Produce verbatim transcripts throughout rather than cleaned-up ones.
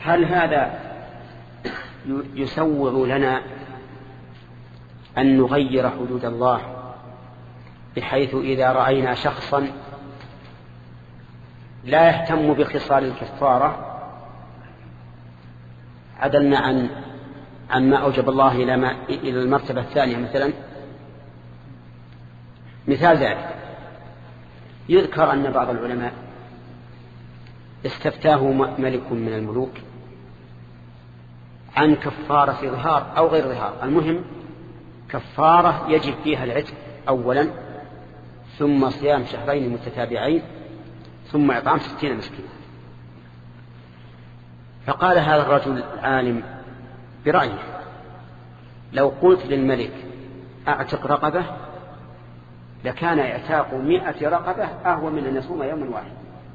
هل هذا يسوغ لنا أن نغير حدود الله، بحيث إذا رأينا شخصا لا يهتم بخصال الكفارة عدلنا عن عن ما أوجب الله إلى ما إلى المرتبة الثانية مثلا؟ مثال ذلك يذكر أن بعض العلماء استفتاه ملك من الملوك عن كفارة ظهار أو غير ظهار، المهم كفارة يجب فيها العتق أولا، ثم صيام شهرين متتابعين، ثم إطعام ستين مسكينا. فقال هذا الرجل العالم برأيه: لو قلت للملك أعتق رقبة لكان اعتاق مئة رقبة أهون من أن يصوم يوما واحد.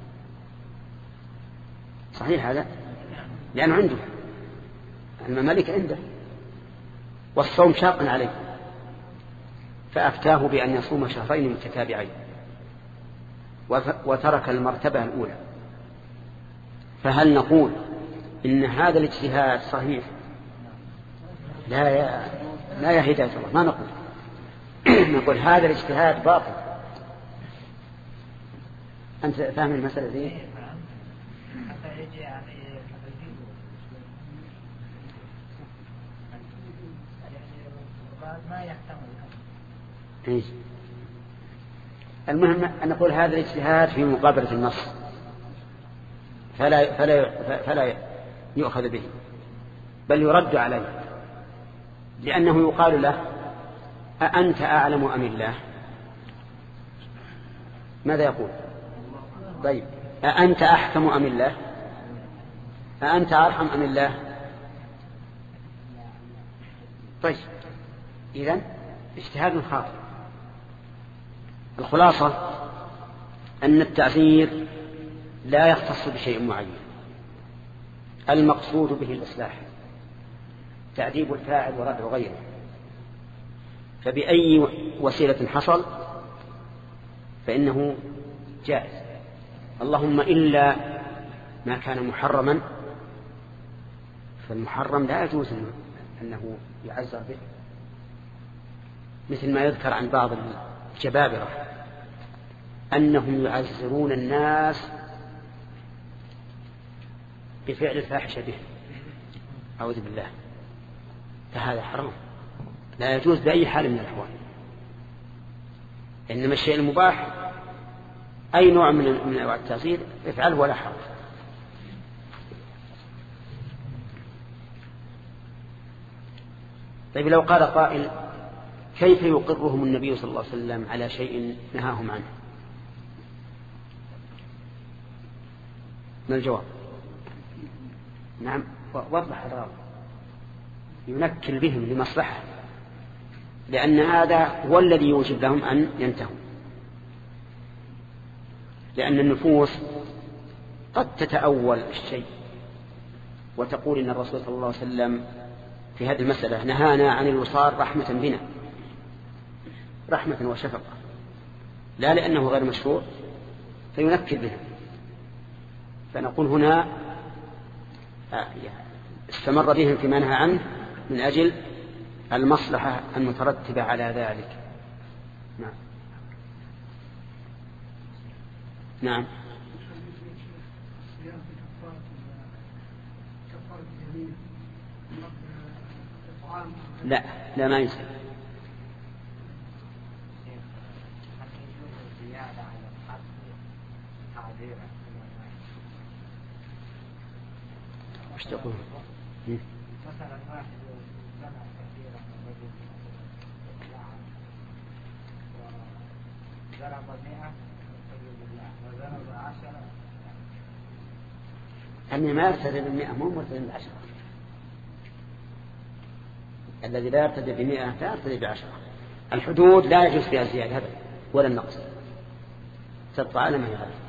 صحيح هذا؟ لأنه عنده الممالك عنده والصوم شاق عليه، فأفتاه بأن يصوم شهرين متتابعين وترك المرتبة الأولى. فهل نقول إن هذا الاجتهاد صحيح؟ لا يا لا يا هداية الله، ما نقول نقول هذا الاجتهاد باطل. أنت فاهم المسألة دي؟ إيه؟ المهم أن نقول هذا الاجتهاد في مقابلة النص فلا فلا فلا يؤخذ به، بل يرد عليه، لأنه يقال له: أأنت أعلم أم الله؟ ماذا يقول؟ طيب، أأنت أحكم أم الله؟ أأنت أرحم أم الله؟ طيب، إذن اجتهاد خاطئ. الخلاصة أن التعذير لا يختص بشيء معين، المقصود به الإصلاح، تعذيب الفاعل وردع غيره، فبأي وسيلة حصل فإنه جائز، اللهم إلا ما كان محرما، فالمحرم لا يجوز أنه يعزر به، مثل ما يذكر عن بعض الجبابرة أنهم يعزرون الناس بفعل الفاحشة به، أعوذ بالله، فهذا حرام لا يجوز بأي حال من الأحوال. إنما الشيء المباح أي نوع من من أنواع التعزير افعله ولا حرج. طيب، لو قال قائل: كيف يقرهم النبي صلى الله عليه وسلم على شيء نهاهم عنه؟ ما الجواب؟ نعم، وضح الراوي ينكل بهم لمصلحة، لأن هذا هو الذي يوجب لهم أن ينتهوا، لأن النفوس قد تتأول الشيء وتقول إن الرسول صلى الله عليه وسلم في هذه المسألة نهانا عن الوصال رحمة بنا، رحمة وشفقة، لا لأنه غير مشروع، فينكل بهم. فنقول هنا استمر بهم فيما نهى عنه من أجل المصلحة المترتبة على ذلك. نعم نعم لا لا ما يصير. وش تقول؟ مثلا واحد سنة كثيرة من رجل وضرب مئة وضرب عشرة، أني ما يرتدي بالمئة مو مرتدي بالعشرة، الذي لا يرتدي بمئة لا يرتدي بعشرة. الحدود لا يجوز فيها الزيادة ولا النقص، تبقى على ما هي غير.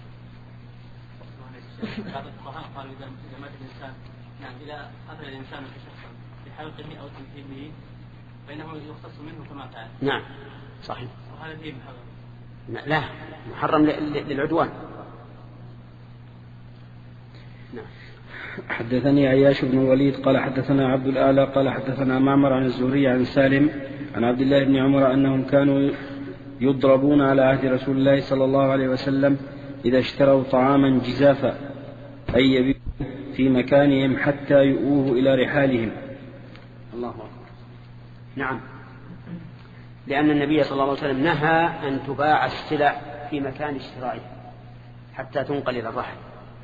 بعض الفقهاء قالوا إذا مات الإنسان، نعم، إذا قتل الإنسان في شخصا بحلق مئة أو تمثيله فإنه يختص منه كما فعل. نعم صحيح. وهذا فيه محرم. لا، محرم للعدوان. نعم. حدثني عياش بن الوليد قال حدثنا عبد الأعلى قال حدثنا معمر عن الزهري عن سالم عن عبد الله بن عمر أنهم كانوا يضربون على عهد رسول الله صلى الله عليه وسلم إذا اشتروا طعاما جزافا أي يبيعوا في مكانهم حتى يؤوه إلى رحالهم. الله أكبر. نعم، لأن النبي صلى الله عليه وسلم نهى أن تباع السلع في مكان اشترائها حتى تنقل إلى الرحل.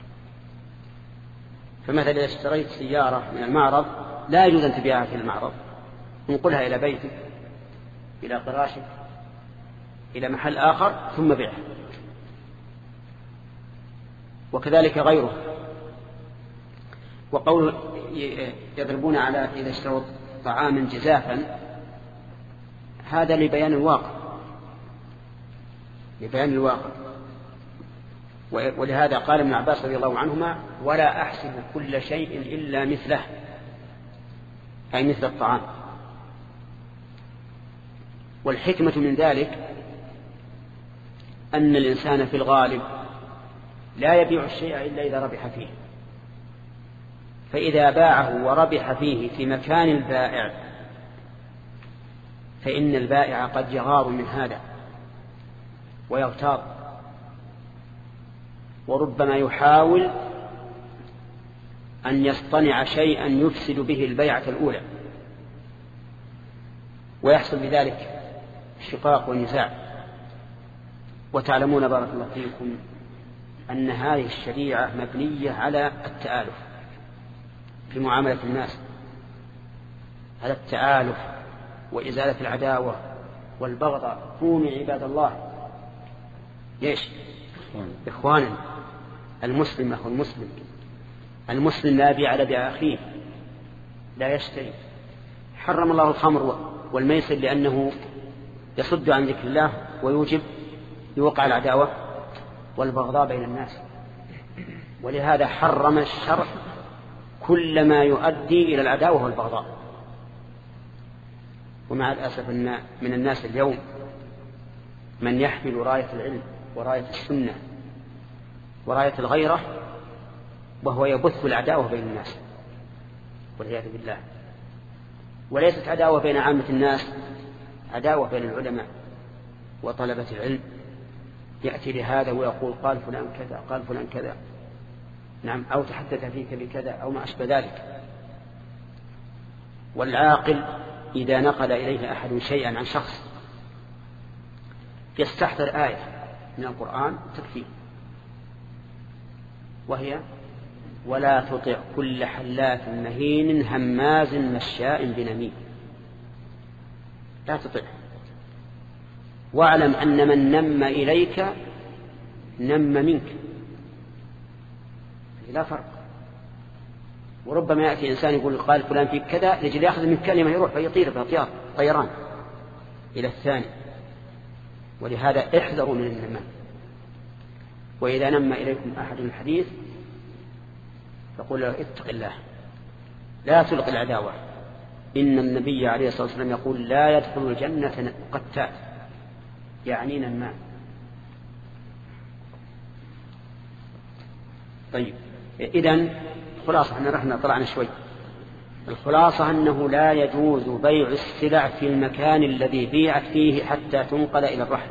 فمثلا إذا اشتريت سيارة من المعرض لا يجوز أن تبيعها في المعرض، انقلها إلى بيتك، إلى قراشك، إلى محل آخر ثم بيعها. وكذلك غيره. وقول يضربون على إذا اشتروا طعاما جزافا هذا لبيان الواقع، لبيان الواقع. ولهذا قال ابن عباس رضي الله عنهما: ولا أحسب كل شيء إلا مثله، أي مثل الطعام. والحكمة من ذلك أن الإنسان في الغالب لا يبيع الشيء إلا إذا ربح فيه، فإذا باعه وربح فيه في مكان البائع فإن البائع قد يغار من هذا ويغتاظ، وربما يحاول أن يصطنع شيئا يفسد به البيعة الأولى، ويحصل بذلك الشقاق والنزاع. وتعلمون بارك الله فيكم أن هذه الشريعة مبنية على التآلف في معاملة الناس، على التآلف وإزالة العداوة والبغضاء. كونوا عباد الله ليش؟ إخوانا. المسلم أخو المسلم، المسلم لا يبيع على بيع أخيه، لا يشتري. حرم الله الخمر والميسر لأنه يصد عن ذكر الله ويوجب يوقع العداوة والبغضاء بين الناس. ولهذا حرم الشرع كل ما يؤدي إلى العداوة والبغضاء. ومع الأسف أن من الناس اليوم من يحمل راية العلم وراية السنة وراية الغيرة وهو يبث العداوة بين الناس والعياذ بالله. وليست عداوة بين عامة الناس، عداوة بين العلماء وطلبة العلم. يأتي لهذا ويقول قال فلان كذا، قال فلان كذا، نعم، أو تحدث فيك بكذا أو ما أشبه ذلك. والعاقل إذا نقل إليه أحد شيئا عن شخص يستحضر آية من القرآن تكفيه، وهي: ولا تطع كل حلاف مهين هماز مشاء بنميم. لا تطع، واعلم أن من نم إليك نم منك، لا فرق. وربما يأتي إنسان يقول قال فلان فيك كذا لجل يأخذ من كلمة يروح فيطير بطيار طيران إلى الثاني. ولهذا احذروا من النمام. وإذا نم إليكم أحد الحديث فقول له اتق الله، لا تلق العداوة. إن النبي عليه الصلاة والسلام يقول لا يدخل الجنة قتات، يعني نمام. طيب، إذن خلاصة أننا رحنا طلعنا شوي. الخلاصة أنه لا يجوز بيع السلع في المكان الذي بيعت فيه حتى تنقل إلى الرحل.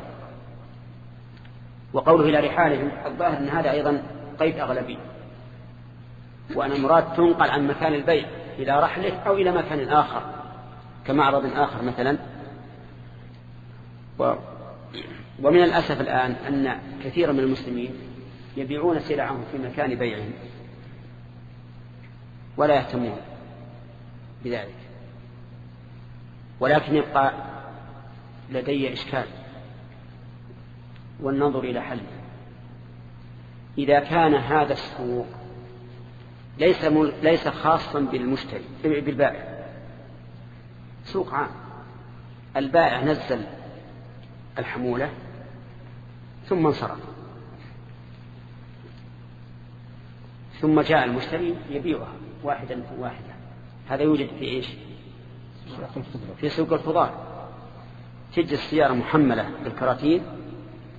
وقوله إلى رحالهم الظاهر أن هذا أيضا قيد أغلبي، وأن المراد تنقل عن مكان البيع إلى رحله أو إلى مكان آخر كمعرض آخر مثلا. و ومن الأسف الآن أن كثيرا من المسلمين يبيعون سلعهم في مكان بيعهم ولا يهتمون بذلك. ولكن يبقى لدي إشكال والنظر إلى حل. إذا كان هذا السوق ليس ليس خاصا بالمشتري بالبائع، سوق عام، البائع نزل الحمولة ثم انصرف، ثم جاء المشتري يبيعها واحدا واحدا. هذا يوجد في إيش؟ في سوق الخضار. تجي السيارة محملة بالكراتين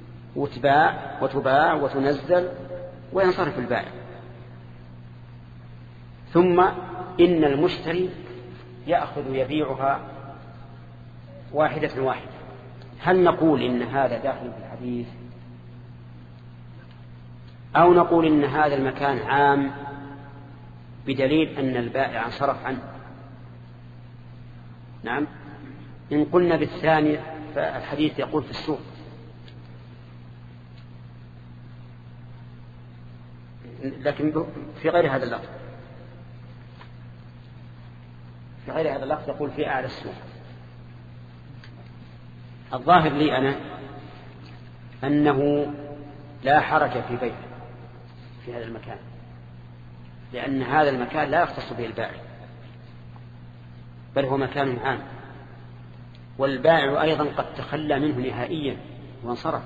وتباع وتباع وتنزل وينصرف البائع. ثم إن المشتري يأخذ يبيعها واحدة واحدة. هل نقول إن هذا داخل في الحديث أو نقول إن هذا المكان عام بدليل أن البائع انصرف عنه؟ نعم، إن قلنا بالثاني فالحديث يقول في السوق، لكن في غير هذا اللفظ في غير هذا اللفظ يقول في أعلى السوق. الظاهر لي أنا أنه لا حرج في بيع في هذا المكان، لأن هذا المكان لا يختص به البائع بل هو مكان عام، والبائع أيضا قد تخلى منه نهائيا وانصرف.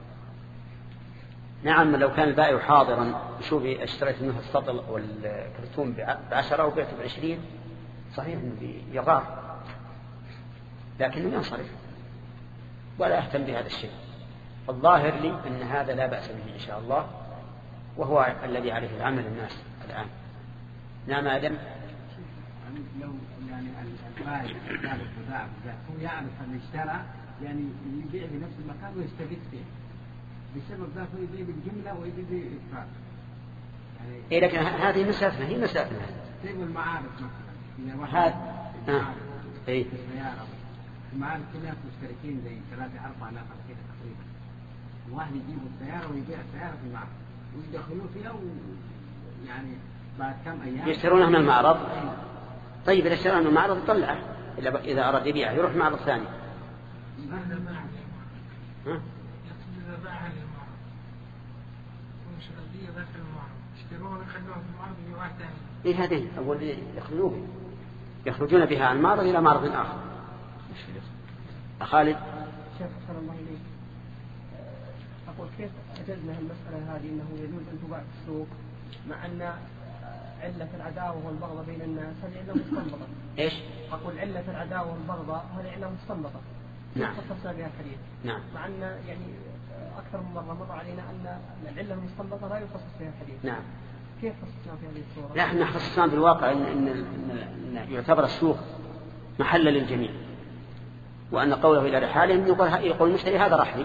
نعم، لو كان البائع حاضرا شوفي اشتريت منه السطل والكرتون بعشرة وبعته بعشرين صحيح انه يغار، لكنه ينصرف ولا أهتم بهذا الشيء. الظاهر لي أن هذا لا بأس به إن شاء الله، وهو الذي عليه العمل الناس الآن. نعم آدم. لو يعني البائع يعرف البائع هو يعرف أن اشترى يعني يبيع بنفس المكان ويستفيد فيه، بسبب ذلك يبيع بالجملة ويبيع بالإفراد. يعني إيه، لكن هذه مسافة هي مسافة. طيب المعارف مثلا هذا آه. إيه. المعارف كلها مشتركين زي ثلاثة أربعة نفر كده تقريبا، واحد يجيب السيارة ويبيع السيارة في المعرض ويدخلوا فيها و... يعني بعد كم أيام يشترونها من المعرض. طيب إذا اشترى من المعرض يطلعه، إذا أراد يبيعه يروح معرض ثاني. ماذا باع؟ ها؟ إذا باعها للمعرض ومشغلية داخل المعرض يشترونها ويخلوها في المعرض ويبيعوها ثاني. إيه هذين أول يخرجون يخرجون بها عن معرض إلى معرض آخر. خالد. شيخ أحسن الله إليك، أقول كيف أجزنا المسألة هذه أنه يجوز أن تباع في السوق مع أن علة العداوة والبغضة بين الناس هذه علة مستنبطة؟ إيش؟ أقول علة العداوة والبغضة هذه علة مستنبطة. نعم. خصصنا بها الحديث. نعم. مع أن يعني أكثر من مرة مر علينا أن العلة المستنبطة لا يخصص بها الحديث. نعم. كيف خصصنا في هذه الصورة؟ لا، احنا خصصنا بالواقع إن, إن, إن يعتبر السوق محلا للجميع، وأن قوله إلى رحالهم يقول المشتري هذا رحلي،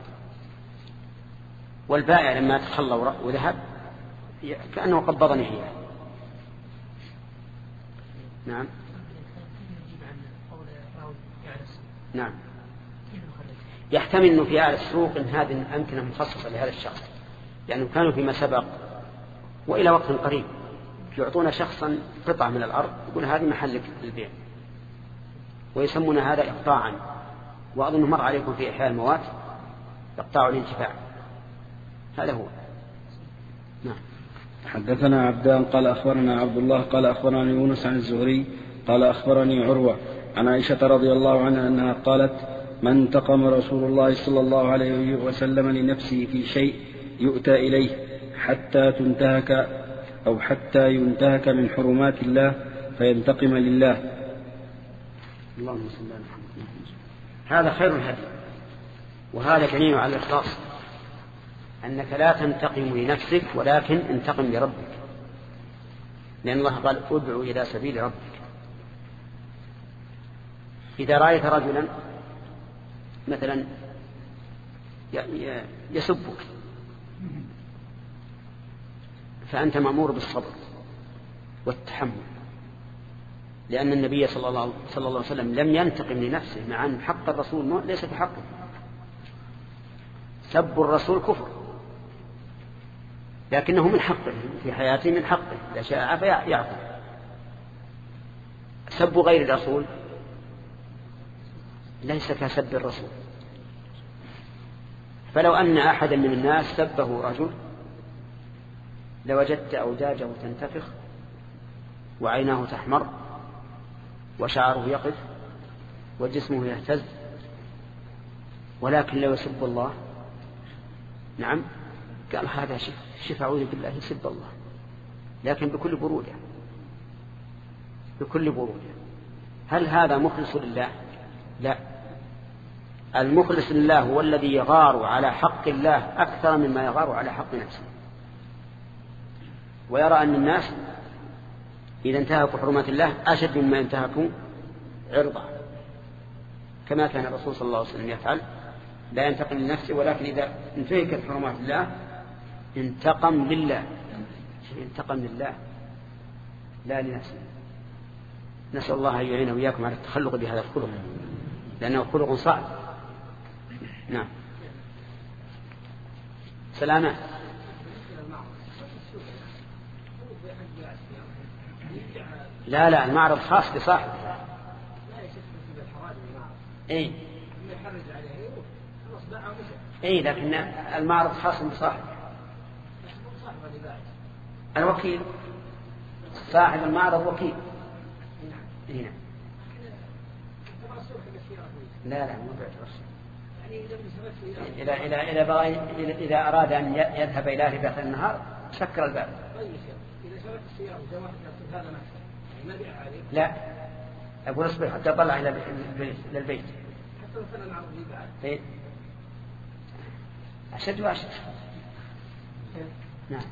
والبائع لما تخلى وذهب كأنه قبضني إياه. نعم. نعم. يحتمل أنه في أعلى السوق إن هذه الأمكنة مخصصة لهذا الشخص، لأنه كانوا فيما سبق وإلى وقت قريب يعطون شخصا قطعة من الأرض يقول هذه محلك للبيع، ويسمون هذا إقطاعا، وأظن مر عليكم في إحياء الموات إقطاع الانتفاع، هذا هو. نعم. حدثنا عبدان قال أخبرنا عبد الله قال أخبرني يونس عن الزهري قال أخبرني عروة عن عائشة رضي الله عنها أنها قالت: ما انتقم رسول الله صلى الله عليه وسلم لنفسه في شيء يؤتى إليه حتى تنتهك أو حتى ينتهك من حرمات الله فينتقم لله. اللهم صل على محمد. هذا خير الهدي، وهذا دليل على الإخلاص، أنك لا تنتقم لنفسك ولكن انتقم لربك، لأن الله قال: ادعو إلى سبيل ربك. إذا رأيت رجلا مثلا يسبك فأنت مأمور بالصبر والتحمل، لأن النبي صلى الله عليه وسلم لم ينتقم لنفسه، مع أن حق الرسول ليس بحقه. سب الرسول كفر، لكنه من حقه في حياته، من حقه إذا شاء عفا يعفو. سب غير الرسول ليس كسب الرسول. فلو أن أحدا من الناس سبه رجل لوجدت أوداجه تنتفخ وعيناه تحمر وشعره يقف وجسمه يهتز، ولكن لو يسب الله نعم قال هذا شف أعوذ بالله يسب الله، لكن بكل برودة بكل برودة. هل هذا مخلص لله؟ لا، المخلص لله هو الذي يغار على حق الله أكثر مما يغار على حق نفسه، ويرى أن الناس إذا انتهكوا حرمات الله أشد مما انتهكوا عرضه، كما كان الرسول صلى الله عليه وسلم يفعل، لا ينتقم لنفسه، ولكن إذا انتهكت حرمات الله انتقم لله، انتقم لله لا لنفسه. نسأل الله أن يعين وإياكم على التخلق بهذا الخلق، لأنه خلق صعب. نعم. سلامة. لا لا المعرض خاص بصاحبه. اي اي لكن المعرض خاص بصاحبه. الوكيل صاحب المعرض وكيل. هنا لا لا مو بعترش. إذا إذا إذا بغى إذا أراد أن يذهب إلى رباط النهار سكر الباب. لا أقول اصبر حتى أطلع إلى البيت. حتى لو كان المعرض لي بعد. إيه. أشد وأشد. نعم.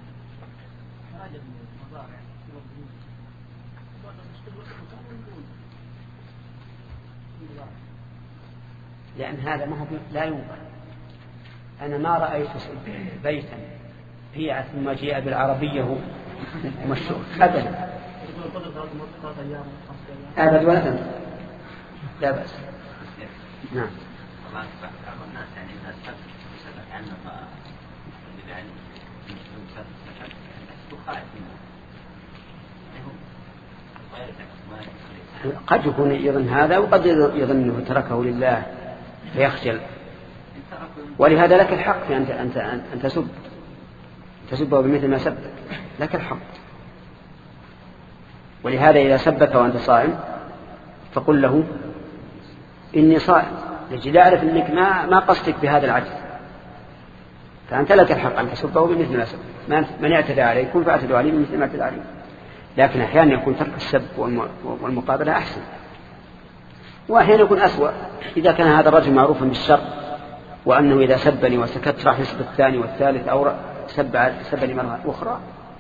لأن هذا ما هو لا ينقل. أنا ما رأيت بيتا بيع ثم جاء بالعربية ومشروع أبدا أبدا ولا تنسى. لا بأس. نعم. قد يكون يظن هذا وقد يظن أنه تركه لله فيخجل، ولهذا لك الحق أن أنت أن تسب تسبه بمثل ما سبك، لك الحق. ولهذا إذا سبك وأنت صائم فقل له إني صائم، لجل أعرف أنك ما ما قصدك بهذا العجز، فأنت لك الحق أن تسبه بمثل ما سبك. من اعتدى عليكم فاعتدوا عليه بمثل ما اعتدى عليه. لكن أحيانا يكون ترك السب والمقابلة أحسن، وأحيانا يكون أسوأ. إذا كان هذا الرجل معروفا بالشر وأنه إذا سبني وسكت راح يسب الثاني والثالث أو سب سبني مرة أخرى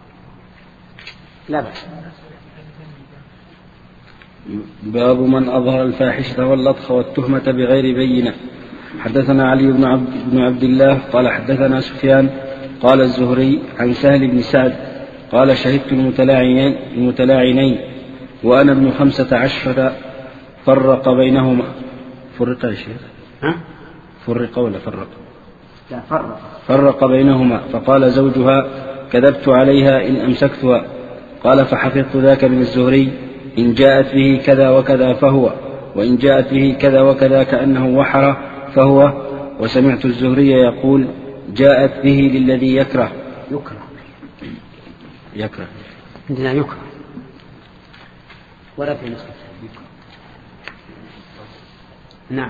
لا بأس. باب من أظهر الفاحشة واللطخ والتهمة بغير بينة. حدثنا علي بن عبد, بن عبد الله قال حدثنا سفيان قال الزهري عن سهل بن سعد قال شهدت المتلاعنين, المتلاعنين وأنا ابن خمسة عشر فرق بينهما. فرق يا شيخ؟ ها؟ فرق ولا فرق؟ لا فرق. فرق بينهما فقال زوجها كذبت عليها إن أمسكتها. قال فحفظت ذاك من الزهري إن جاءت به كذا وكذا فهو، وإن جاءت به كذا وكذا كأنه وحر فهو. وسمعت الزهري يقول جاءت به للذي يكره. يكره يكره عندنا يكره ولا في نسخة يكره. نعم.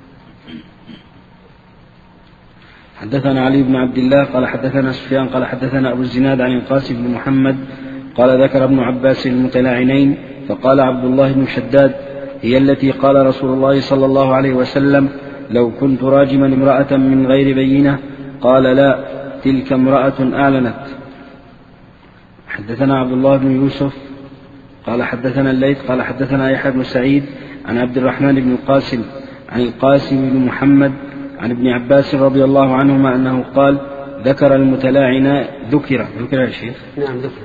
حدثنا علي بن عبد الله قال حدثنا سفيان قال حدثنا أبو الزناد عن القاسم بن محمد قال ذكر ابن عباس المتلاعنين فقال عبد الله بن شداد هي التي قال رسول الله صلى الله عليه وسلم لو كنت راجما امرأة من غير بينة. قال لا تلك امرأة أعلنت. حدثنا عبد الله بن يوسف قال حدثنا الليث قال حدثنا يحيى بن سعيد عن عبد الرحمن بن القاسم عن القاسم بن محمد عن ابن عباس رضي الله عنهما أنه قال ذكر المتلاعنان ذكر ذكر يا شيخ؟ نعم ذكر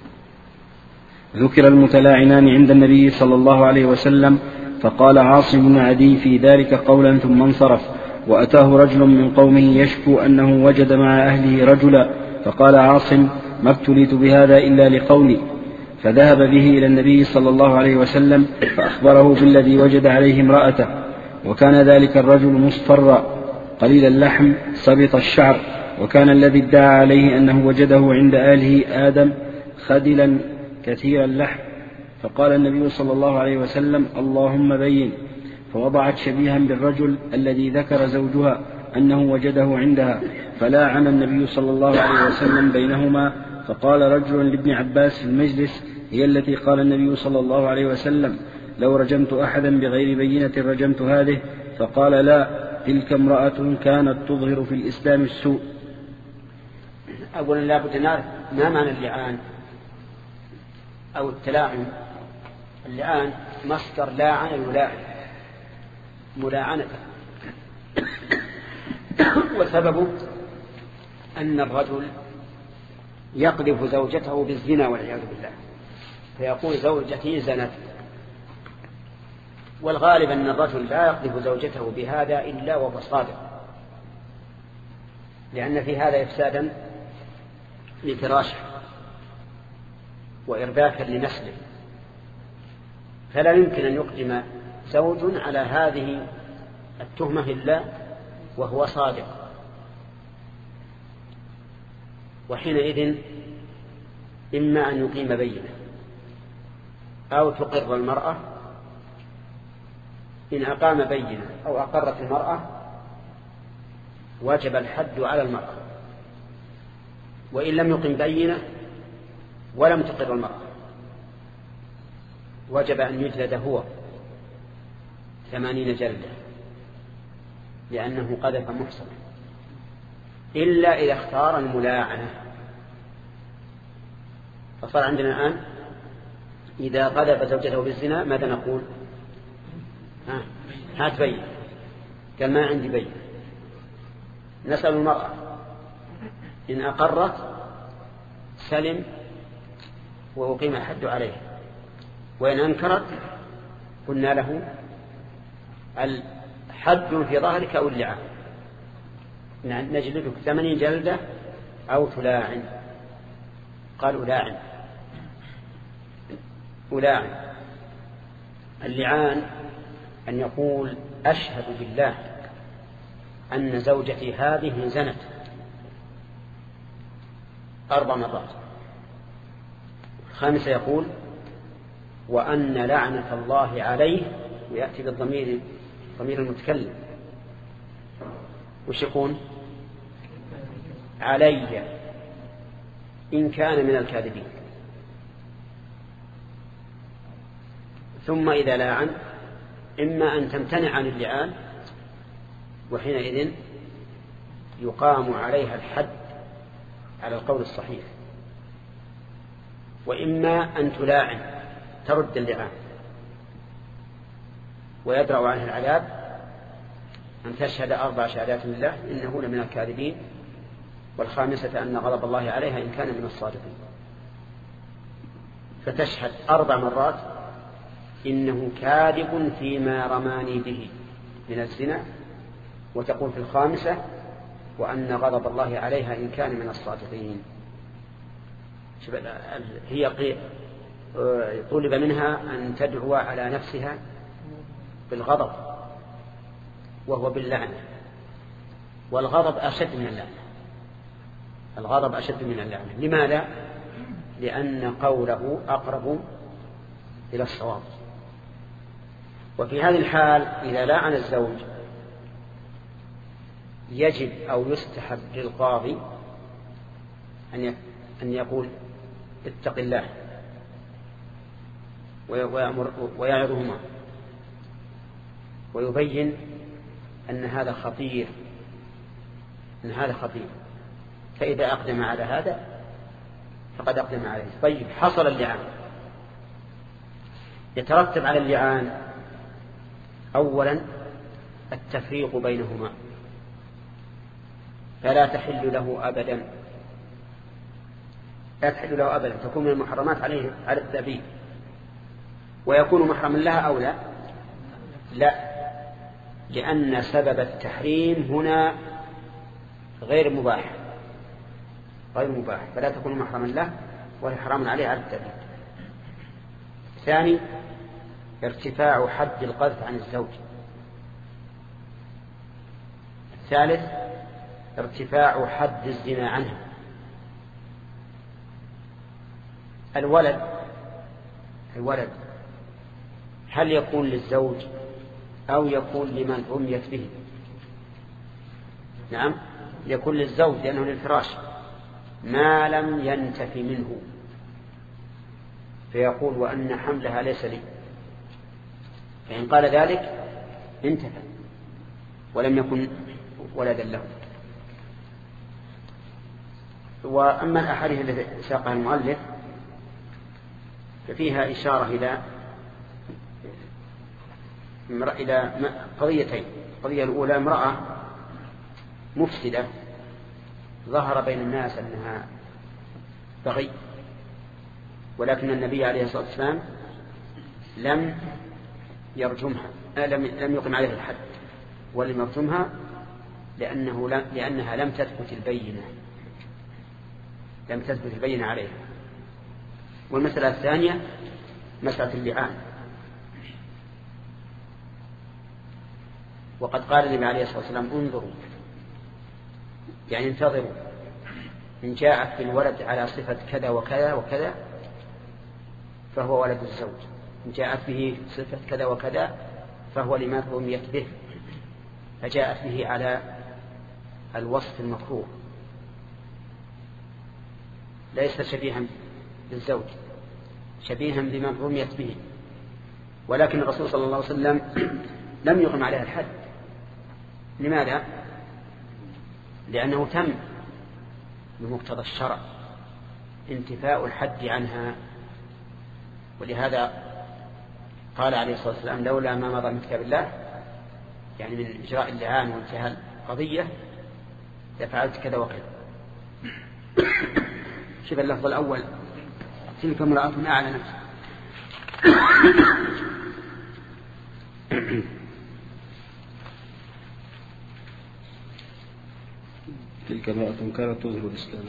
ذكر المتلاعنان عند النبي صلى الله عليه وسلم فقال عاصم بن عدي في ذلك قولا ثم انصرف. وأتاه رجل من قومه يشكو أنه وجد مع أهله رجلا فقال عاصم ما ابتليت بهذا إلا لقولي. فذهب به إلى النبي صلى الله عليه وسلم فأخبره بالذي وجد عليه امرأته. وكان ذلك الرجل مصفرا قليل اللحم سبط الشعر. وكان الذي ادعى عليه أنه وجده عند آله آدم خدلا كثير اللحم. فقال النبي صلى الله عليه وسلم اللهم بين. فوضعت شبيها بالرجل الذي ذكر زوجها أنه وجده عندها فلاعن النبي صلى الله عليه وسلم بينهما. فقال رجل لابن عباس في المجلس هي التي قال النبي صلى الله عليه وسلم لو رجمت أحدا بغير بينة رجمت هذه. فقال لا تلك امرأة كانت تظهر في الإسلام السوء. أولا لا بد نعرف ما معنى اللعان. أو التلاعن. اللعان مصدر لاعن يلاعن ملاعنة، وسببه أن الرجل يقذف زوجته بالزنا والعياذ بالله، فيقول زوجتي زنت. والغالب أن الرجل لا يقذف زوجته بهذا إلا وهو صادق، لأن في هذا إفسادا لفراشه وإرباكا لنسله، فلا يمكن أن يقدم زوج على هذه التهمة إلا وهو صادق. وحينئذ إما أن يقيم بينة أو تقر المرأة. إن أقام بينة أو أقرت المرأة وجب الحد على المرأة، وإن لم يقم بينة ولم تقر المرأة وجب أن يجلد هو ثمانين جلدة، لأنه قذف محصنا، إلا إذا اختار الملاعنة. فصار عندنا الآن إذا قذف زوجته بالزنا ماذا نقول؟ ها هات بين. قال ما عندي بين. نسأل المرأة إن أقرت سلم وأقيم الحد عليه، وإن أنكرت قلنا له الحد في ظهرك أو اللعان، نجلدك ثمانين جلدة أو تلاعن. قال ألاعن. ألاعن اللعان أن يقول أشهد بالله أن زوجتي هذه زنت أربع مرات. خامسة يقول وأن لعنة الله عليه، ويأتي بالضمير ضمير المتكلم، وش يكون؟ علي إن كان من الكاذبين. ثم إذا لاعن إما أن تمتنع عن اللعان، وحينئذ يقام عليها الحد على القول الصحيح، وإما أن تلاعن ترد اللعان ويدرأ عنه العذاب أن تشهد أربع شهادات لله إنه لمن الكاذبين، والخامسة أن غضب الله عليها إن كان من الصادقين. فتشهد أربع مرات إنه كاذب فيما رماني به من الزنا، وتقول في الخامسة وأن غضب الله عليها إن كان من الصادقين. هي طلب منها أن تدعو على نفسها بالغضب وهو باللعنة، والغضب أشد من اللعنة. الغضب أشد من اللعنة. لماذا؟ لأن قوله أقرب إلى الصواب. وفي هذه الحال إذا لعن الزوج يجب أو يستحب للقاضي أن يقول اتق الله ويأمر ويعظهما ويبين أن هذا خطير أن هذا خطير فإذا أقدم على هذا فقد أقدم عليه. طيب حصل اللعان، يترتب على اللعان أولا التفريق بينهما، فلا تحل له أبدا لا تحل له أبدا تكون من المحرمات عليه على التأبيد. ويكون محرما لها أو لا؟ لا، لأن سبب التحريم هنا غير مباح غير مباح فلا تكون محرما له ولا حرام عليه على التأبيد. ثاني ارتفاع حد القذف عن الزوج. الثالث ارتفاع حد الزنا عنها. الولد الولد هل يكون للزوج أو يكون لمن رميت به؟ نعم يكون للزوج لأنه للفراش ما لم ينتف منه، فيقول وأن حملها ليس لي، فإن قال ذلك انتفى ولم يكن ولدا له. وأما الأحاديث التي ساقها المؤلف ففيها إشارة إلى إلى قضيتين. القضية الأولى امرأة مفسدة ظهر بين الناس أنها بغي، ولكن النبي عليه الصلاة والسلام لم يرجمها، لم لم يقم عليها الحد ولم يرجمها لأنه لم لأنها لم تثبت البينة لم تثبت البينة عليها. والمسألة الثانية مسألة اللعان، وقد قال النبي عليه الصلاة والسلام انظروا يعني انتظروا، إن جاءت بالولد على صفة كذا وكذا وكذا فهو ولد الزوج، إن جاءت به صفة كذا وكذا فهو لما رميت به، فجاءت به على الوصف المكروه ليس شبيها بالزوج، شبيها بما رميت به. ولكن الرسول صلى الله عليه وسلم لم يقم عليها الحد. لماذا؟ لأنه تم بمقتضى الشرع انتفاء الحد عنها، ولهذا قال عليه الصلاة والسلام لولا ما مضى من كتاب الله، يعني من إجراء اللعان وانتهاء القضية، لفعلت كذا وكذا. شوف اللفظ الأول تلك امرأة أعلنت. تلك امرأة كانت تظهر الإسلام.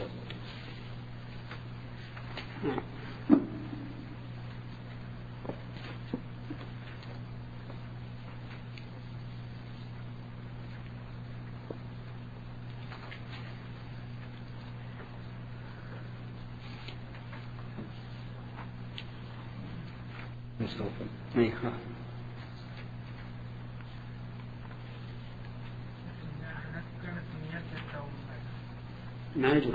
مستوفى. ما يجوز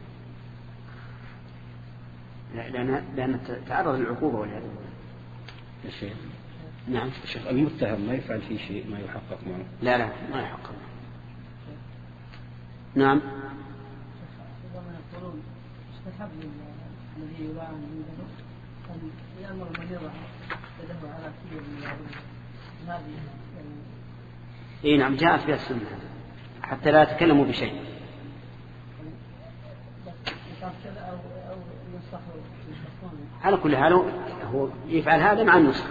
لأن لأن تعرض للعقوبة والعياذ بالله. الشيخ نعم الشيخ المتهم ما يفعل فيه شيء ما يحقق معه. لا لا ما يحقق. نعم. استحب الذي يلعن عنده أن يأمر من يضع يده على كبير من هذه. إيه نعم جاءت فيها السنة حتى لا يتكلموا بشيء. على كل حال هو يفعل هذا مع النصح.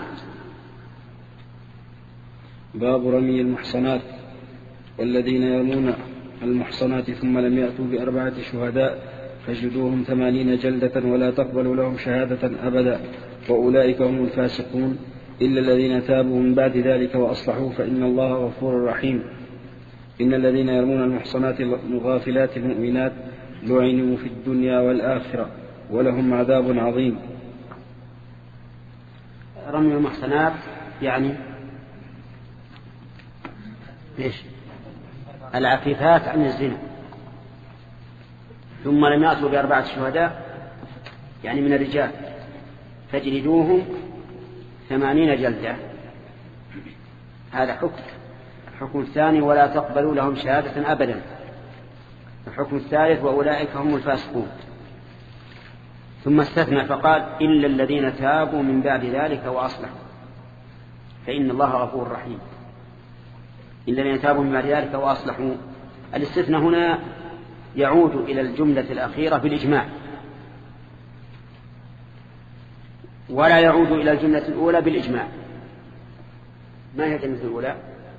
باب رمي المحصنات. والذين يرمون المحصنات ثم لم يأتوا بأربعة شهداء فاجلدوهم ثمانين جلدة ولا تقبلوا لهم شهادة أبدا وأولئك هم الفاسقون إلا الذين تابوا من بعد ذلك وأصلحوا فإن الله غفور رحيم. إن الذين يرمون المحصنات الغافلات المؤمنات لعنوا في الدنيا والآخرة ولهم عذاب عظيم. رمي المحصنات يعني ليش؟ العفيفات عن الزنا ثم لم يأتوا بأربعة شهداء يعني من الرجال فاجلدوهم ثمانين جلدة. هذا حكم. الحكم الثاني ولا تقبلوا لهم شهادة أبدا. الحكم الثالث وأولئك هم الفاسقون. ثم استثنى فقال إلا الذين تابوا من بعد ذلك وأصلحوا فإن الله غفور رحيم. إلا الذين تابوا من بعد ذلك وأصلحوا. الاستثناء هنا يعود إلى الجملة الأخيرة بالإجماع ولا يعود إلى الجملة الأولى بالإجماع. ما هي الجملة الأولى؟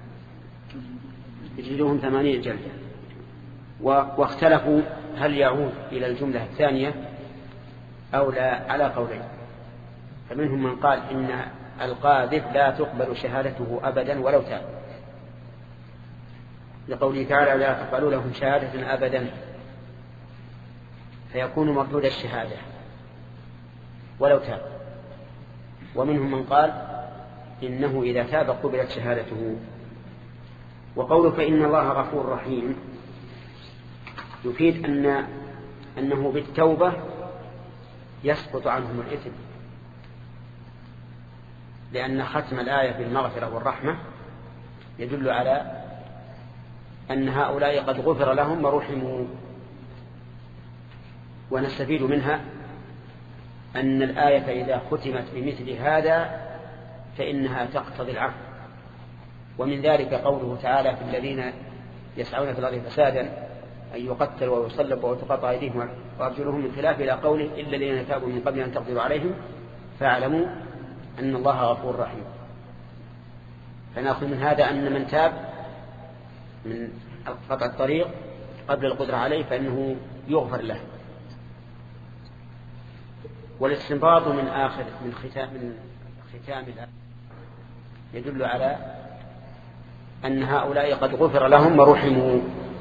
يجلدوهم ثمانين جلدة. واختلفوا هل يعود إلى الجملة الثانية أو لا على قولين. فمنهم من قال إن القاذف لا تقبل شهادته أبدا ولو تاب لقوله تعالى لا تقبلوا لهم شهادة أبدا فيكون مردود الشهادة ولو تاب. ومنهم من قال إنه إذا تاب قبلت شهادته. وقوله فإن الله غفور رحيم يفيد أن أنه بالتوبة يسقط عنهم الإثم لأن ختم الآية بالمغفرة والرحمة يدل على أن هؤلاء قد غفر لهم ورحموا. ونستفيد منها أن الآية إذا ختمت بمثل هذا فإنها تقتضي العفو. ومن ذلك قوله تعالى في الذين يسعون في الأرض فسادا أن يقتلوا ويصلبوا وتقطع أيديهم وأرجلهم من خلاف إلى قوله إلا الذين تابوا من قبل أن تقدروا عليهم فاعلموا أن الله غفور رحيم. فنأخذ من هذا أن من تاب من قطع الطريق قبل القدرة عليه فإنه يغفر له. والاستنباط من آخر من ختام من ختام الآية يدل على أن هؤلاء قد غفر لهم ورحموا.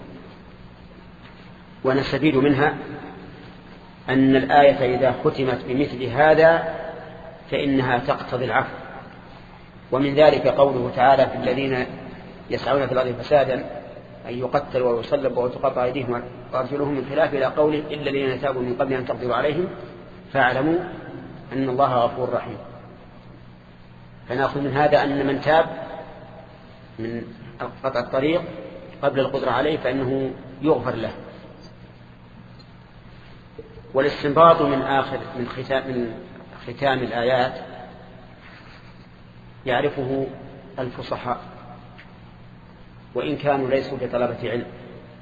ونستفيد منها أن الآية إذا ختمت بمثل هذا فإنها تقتضي العفو. ومن ذلك قوله تعالى في الذين يسعون في الأرض فسادا أن يقتلوا ويصلبوا وتقطع أيديهم وأرجلهم من خلاف إلى قوله إلا الذين تابوا من قبل أن تقدروا عليهم فاعلموا أن الله غفور رحيم. فنأخذ من هذا أن من تاب من قطع الطريق قبل القدرة عليه فإنه يغفر له. والاستنباط من آخر من ختام من ختام الآيات يعرفه الفصحاء وإن كانوا ليسوا بطلبة علم،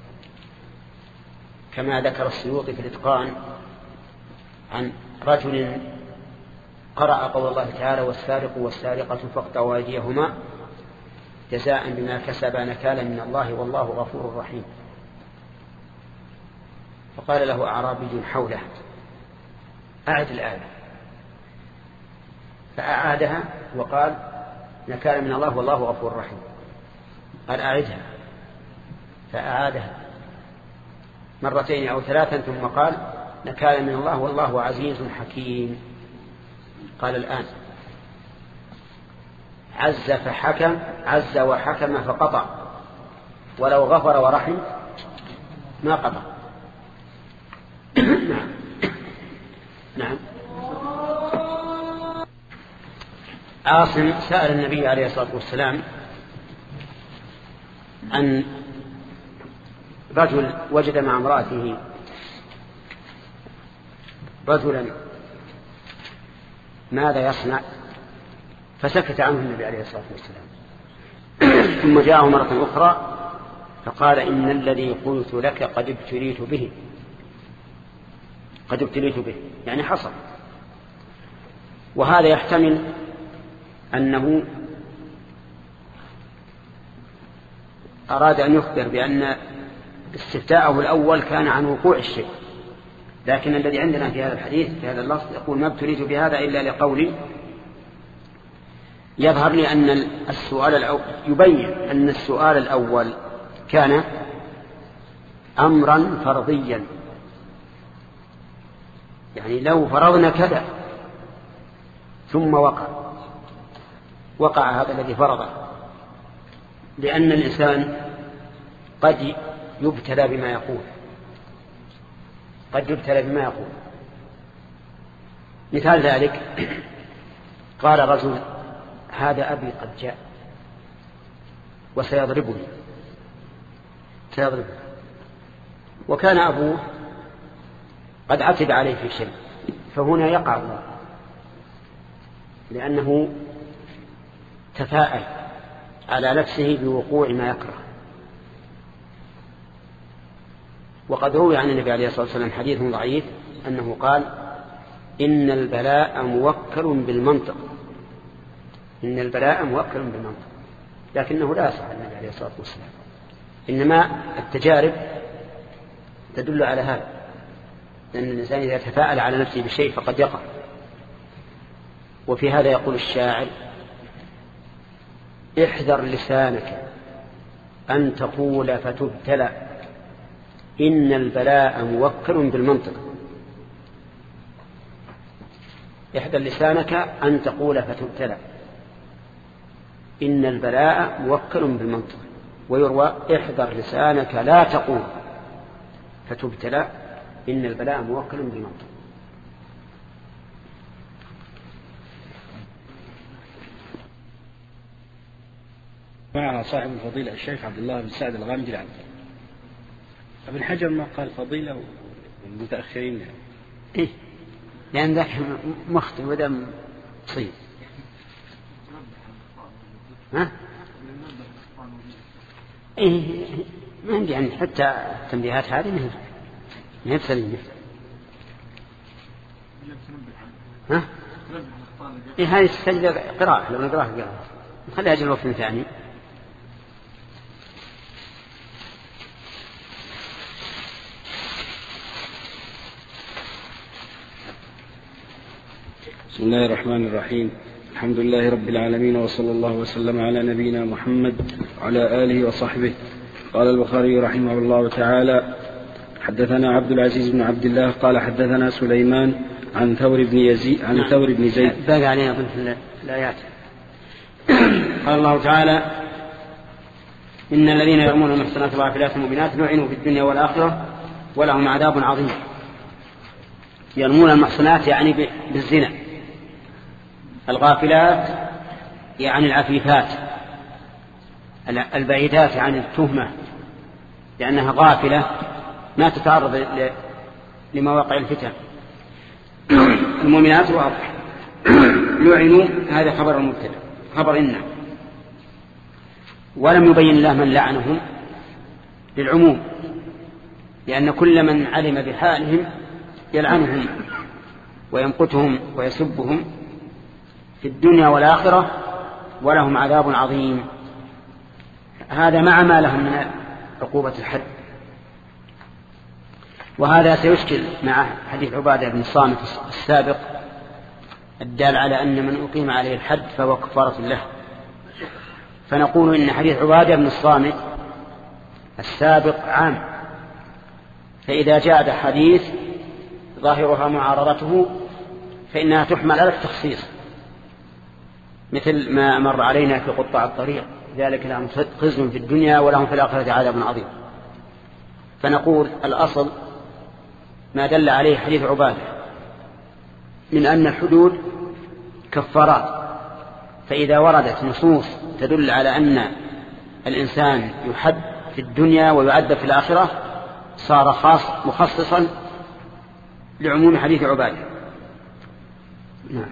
كما ذكر السيوطي في الإتقان عن رجل قرأ قول الله تعالى والسارق والسارقة فاقطعوا أيديهما جزاء بما كسبا نكالا من الله والله غفور رحيم. فقال له أعرابي حوله أعد الآية، فأعادها وقال نكالا من الله والله غفور رحيم. قال أعدها، فأعادها مرتين أو ثلاثا ثم قال نكالا من الله والله عزيز حكيم. قال الآن عز فحكم عز وحكم فقطع، ولو غفر ورحم ما قطع. نعم نعم. عاصم سأل النبي عليه الصلاة والسلام عن رجل وجد مع امرأته رجلا ماذا يصنع، فسكت عنه النبي عليه الصلاة والسلام. ثم جاءه مرة أخرى فقال إن الذي قلت لك قد ابتليت به قد ابتليت به يعني حصل. وهذا يحتمل أنه أراد أن يخبر بأن استفتاءه الأول كان عن وقوع الشيء، لكن الذي عندنا في هذا الحديث في هذا اللفظ يقول ما ابتليت بهذا إلا لقولي. يظهر لي أن السؤال الأول يبين أن السؤال الأول كان أمرا فرضيا، يعني لو فرضنا كذا ثم وقع وقع هذا الذي فرضه، لأن الإنسان قد يبتلى بما يقول قد يبتلى بما يقول مثال ذلك قال رجل هذا أبي قد جاء وسيضربني سيضربني وكان أبوه قد عتب عليه في شيء، فهنا يقع الله لأنه تفاءل على نفسه بوقوع ما يكره. وقد روي عن النبي عليه الصلاة والسلام حديث ضعيف أنه قال إن البلاء موكل بالمنطق إن البلاء موكل بالمنطق لكنه لا يصح النبي عليه الصلاة والسلام، إنما التجارب تدل على هذا، لأن الإنسان إذا تفاءل على نفسه بشيء فقد يقع. وفي هذا يقول الشاعر احذر لسانك أن تقول فتبتلى إن البلاء موكل بالمنطق. احذر لسانك أن تقول فتبتلى إن البلاء موكل بالمنطق. ويروى احذر لسانك لا تقول فتبتلى إن البلاء موكل بالمنطق. معنا صاحب الفضيلة الشيخ عبد الله بن سعد الغامدي العنزي. ابن حجر ما قال فضيلة والمتأخرين إيه؟ لأن ذاك مخطئ وده مصيب. ها؟ إيه ما عندي يعني حتى التنبيهات هذه ما هي بسليمة. ها؟ إيه هذه تسجل قراءة لو نقراها قراءة نخليها أجل وقت ثاني. بسم الله الرحمن الرحيم. الحمد لله رب العالمين وصلى الله وسلم على نبينا محمد وعلى آله وصحبه. قال البخاري رحمه الله تعالى: حدثنا عبد العزيز بن عبد الله قال حدثنا سليمان عن ثور بن يزيد عن نعم. ثور بن زيد. باقي علينا في الآيات. قال الله تعالى: إن الذين يرمون المحصنات الغافلات المؤمنات لعنوا في الدنيا والآخرة ولهم عذاب عظيم. يرمون المحصنات يعني بالزنا، الغافلات يعني العفيفات البعيدات عن التهمة لأنها غافلة ما تتعرض لمواقع الفتن. المؤمنات واضح. لعنوا هذا خبر المبتدأ خبر إن، ولم يبين الله من لعنهم للعموم، لأن كل من علم بحالهم يلعنهم ويمقتهم ويسبهم في الدنيا والآخرة ولهم عذاب عظيم. هذا مع ما لهم من عقوبة الحد. وهذا سيشكل مع حديث عبادة بن الصامت السابق الدال على أن من أقيم عليه الحد فهو كفارة له. فنقول إن حديث عبادة بن الصامت السابق عام، فإذا جاء حديث ظاهرها معارضته فإنها تحمل على التخصيص، مثل ما مر علينا في قطاع الطريق: ذلك لهم خزي في الدنيا ولهم في الآخرة عذاب عظيم. فنقول الأصل ما دل عليه حديث عبادة من أن الحدود كفارات، فإذا وردت نصوص تدل على أن الإنسان يحد في الدنيا ويعذب في الآخرة صار خاص مخصصا لعموم حديث عبادة. نعم.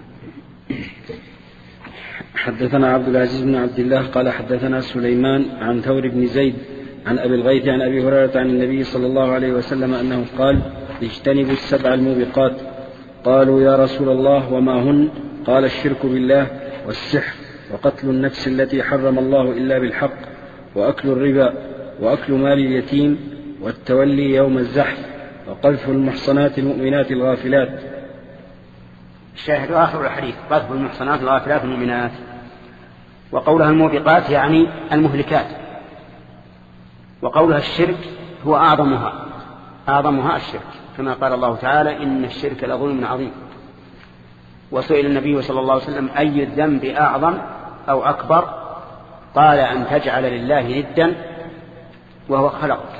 حدثنا عبد العزيز بن عبد الله قال حدثنا سليمان عن ثور بن زيد عن أبي الغيث عن أبي هريرة عن النبي صلى الله عليه وسلم أنه قال: اجتنبوا السبع الموبقات. قالوا: يا رسول الله وما هن؟ قال: الشرك بالله والسحر وقتل النفس التي حرم الله إلا بالحق وأكل الربا وأكل مال اليتيم والتولي يوم الزحف وقذف المحصنات المؤمنات الغافلات. الشاهد آخر الحديث: قذف المحصنات الغافلات المؤمنات. وقولها الموبقات يعني المهلكات، وقولها الشرك هو أعظمها أعظمها الشرك، كما قال الله تعالى: إن الشرك لظلم عظيم. وسئل النبي صلى الله عليه وسلم: أي الذنب أعظم أو أكبر؟ قال: أن تجعل لله ندا وهو خلقك.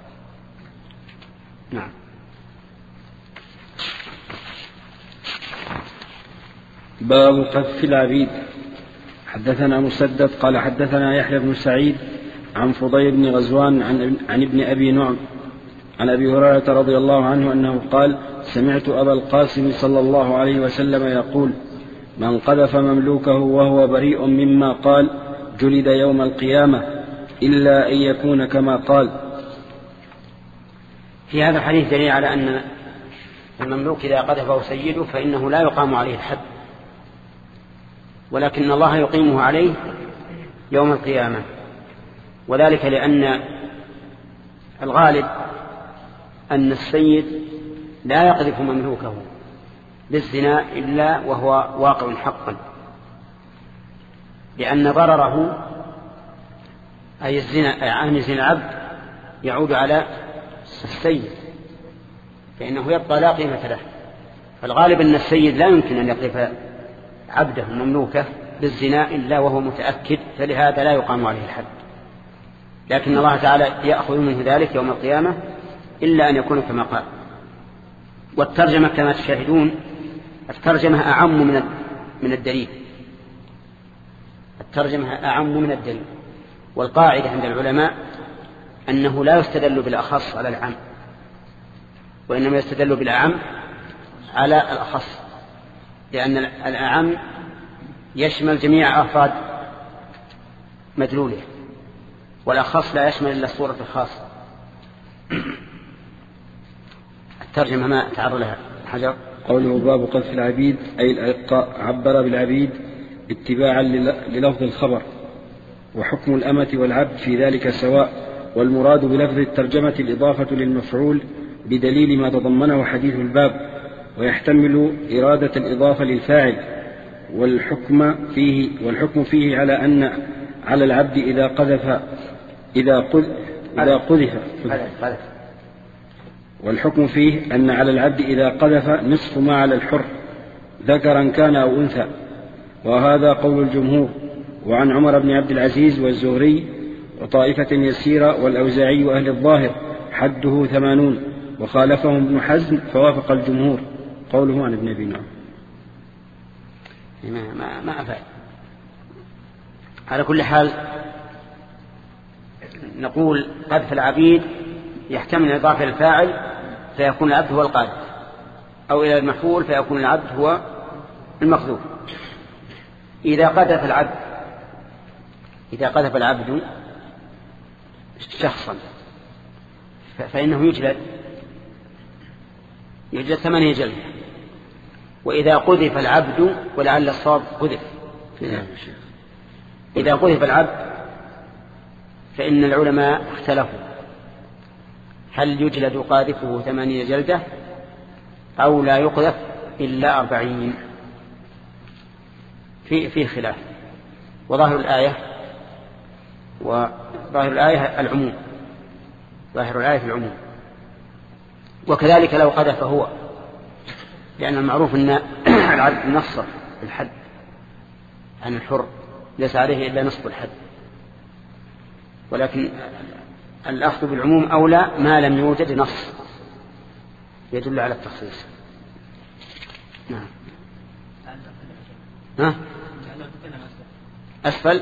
نعم. باب قذف العبيد. حدثنا مسدد قال حدثنا يحيى بن سعيد عن فضيل بن غزوان عن, عن ابن أبي نعم عن أبي هريرة رضي الله عنه أنه قال: سمعت أبا القاسم صلى الله عليه وسلم يقول: من قذف مملوكه وهو بريء مما قال جلد يوم القيامة إلا أن يكون كما قال. في هذا الحديث دليل على أن المملوك إذا قذفه سيده فإنه لا يقام عليه الحد، ولكن الله يقيمه عليه يوم القيامة، وذلك لأن الغالب أن السيد لا يقذف مملوكه بالزنا إلا وهو واقع حقا، لأن ضرره أي الزنا عن زنا العبد يعود على السيد، فإنه يبقى لا قيمة له. فالغالب أن السيد لا يمكن أن يقذف عبده مملوكه بالزنا إلا وهو متأكد، فلهذا لا يقام عليه الحد. لكن الله تعالى يأخذ منه ذلك يوم القيامة إلا أن يكون كما قال. والترجمة كما تشاهدون الترجمة أعم من من الدليل الترجمة أعم من الدليل والقاعدة عند العلماء أنه لا يستدل بالأخص على العام، وإنما يستدل بالأعم على الأخص، لأن الأعم يشمل جميع أفراد مدلوله، والأخص لا يشمل إلا الصورة الخاصة. الترجمة ما تعرض لها حجر. قوله باب قذف العبيد أي الإلقاء، عبر بالعبيد اتباعا للفظ الخبر، وحكم الأمة والعبد في ذلك سواء، والمراد بلفظ الترجمة الإضافة للمفعول بدليل ما تضمنه حديث الباب، ويحتمل إرادة الإضافة للفاعل، والحكم فيه والحكم فيه على أن على العبد إذا قذف إذا قذف إذا قذف والحكم فيه أن على العبد إذا قذف نصف ما على الحر ذكرا كان أو أنثى، وهذا قول الجمهور. وعن عمر بن عبد العزيز والزهري وطائفة يسيرة والأوزاعي وأهل الظاهر حده ثمانون، وخالفهم ابن حزم فوافق الجمهور. قوله عن ابن أبي نعم. ما ما ما أفعل. على كل حال نقول قذف العبيد يحتمل إضافة الفاعل فيكون العبد هو القاذف، أو إلى المفعول فيكون العبد هو المقذوف. إذا قذف العبد إذا قذف العبد شخصا فإنه يجلد يجلد ثمانية جلدة. وإذا قذف العبد، ولعل الصواب قذف، إذا قذف العبد فإن العلماء اختلفوا هل يجلد قاذفه ثمانية جلدة أو لا يقذف إلا أربعين، في في خلاف. وظاهر الآية وظاهر الآية العموم، ظاهر الآية في العموم. وكذلك لو قذف هو، لأن المعروف أن العبد نصف الحد عن الحر، ليس عليه إلا نصف الحد، ولكن الأخذ بالعموم أولى ما لم يوجد نص يدل على التخصيص. نعم. ها؟ أسفل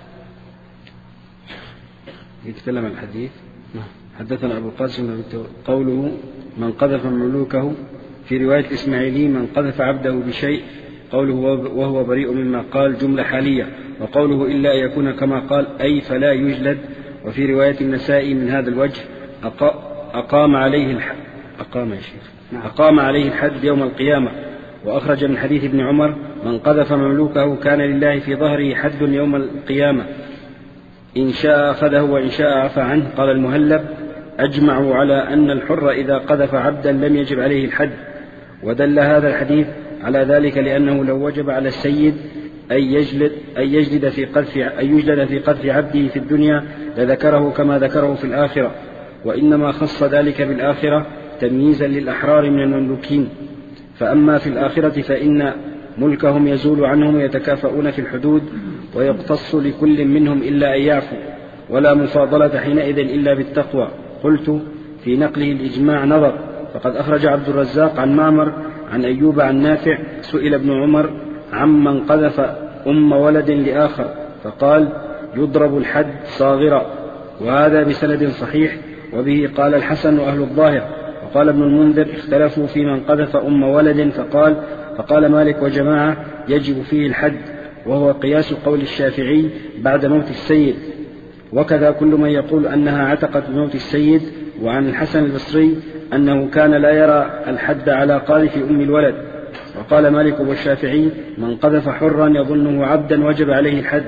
يتكلم عن الحديث. حدثنا أبو القاسم قوله من قذف مملوكه، في رواية الإسماعيلي من قذف عبده بشيء، قوله وهو بريء مما قال جملة حالية، وقوله إلا أن يكون كما قال أي فلا يجلد. وفي رواية النسائي من هذا الوجه أقام عليه الحد أقام يا شيخ أقام عليه الحد يوم القيامة. وأخرج من حديث ابن عمر من قذف مملوكه كان لله في ظهره حد يوم القيامة، إن شاء أخذه وإن شاء عفى عنه. قال المهلب أجمعوا على أن الحر إذا قذف عبدا لم يجب عليه الحد، ودل هذا الحديث على ذلك لأنه لو وجب على السيد أن يجلد, أن يجلد, في قذف أن يجلد في قذف عبده في الدنيا لذكره كما ذكره في الآخرة، وإنما خص ذلك بالآخرة تمييزا للأحرار من المملوكين. فأما في الآخرة فإن ملكهم يزول عنهم ويتكافؤون في الحدود، ويقتص لكل منهم إلا أن يعفو، ولا مفاضلة حينئذ إلا بالتقوى. قلت في نقله الإجماع نظر، فقد أخرج عبد الرزاق عن معمر عن أيوب عن نافع سئل ابن عمر عمن قذف أم ولد لآخر فقال يضرب الحد صاغرا، وهذا بسند صحيح، وبه قال الحسن وأهل الظاهر. وقال ابن المنذر اختلفوا في من قذف أم ولد فقال فقال مالك وجماعة يجب فيه الحد، وهو قياس قول الشافعي بعد موت السيد، وكذا كل من يقول أنها عتقت بموت السيد. وعن الحسن البصري أنه كان لا يرى الحد على قاذف أم الولد. وقال مالك والشافعي من قذف حرا يظنه عبدا وجب عليه الحد.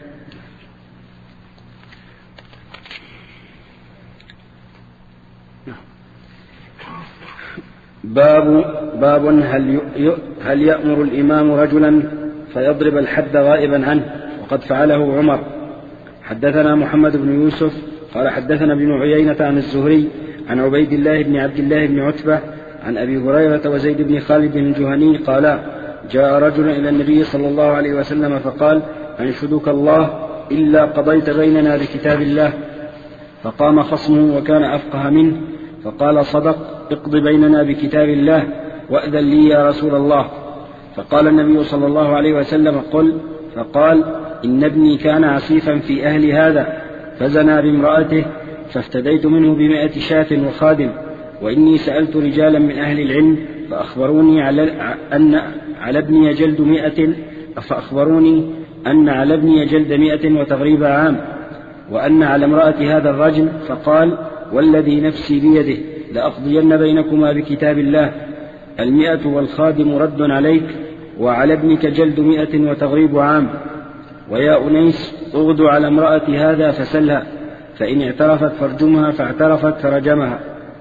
باب باب هل هل يأمر الإمام رجلا فيضرب الحد غائبا عنه، وقد فعله عمر. حدثنا محمد بن يوسف قال حدثنا ابن عيينة عن الزهري عن عبيد الله بن عبد الله بن عتبة عن أبي هريرة وزيد بن خالد الجهني قالا جاء رجل إلى النبي صلى الله عليه وسلم فقال أنشدك الله إلا قضيت بيننا بكتاب الله. فقام خصمه وكان أفقه منه فقال صدق، اقض بيننا بكتاب الله وأذن لي يا رسول الله. فقال النبي صلى الله عليه وسلم قل. فقال إن ابني كان عصيفا في أهل هذا فزنى بامرأته فافتديت منه بمائة شاة وخادم، وإني سألت رجالا من أهل العلم فأخبروني على أن على ابني جلد مئة فأخبروني أن على ابني جلد مئة وتغريب عام، وأن على امرأة هذا الرجم، فقال: والذي نفسي بيده لأقضين بينكما بكتاب الله، المئة والخادم رد عليك، وعلى ابنك جلد مئة وتغريب عام. ويا أنيس اغدو على امرأة هذا فسلها، فإن اعترفت فارجمها، فاعترفت فرجمها.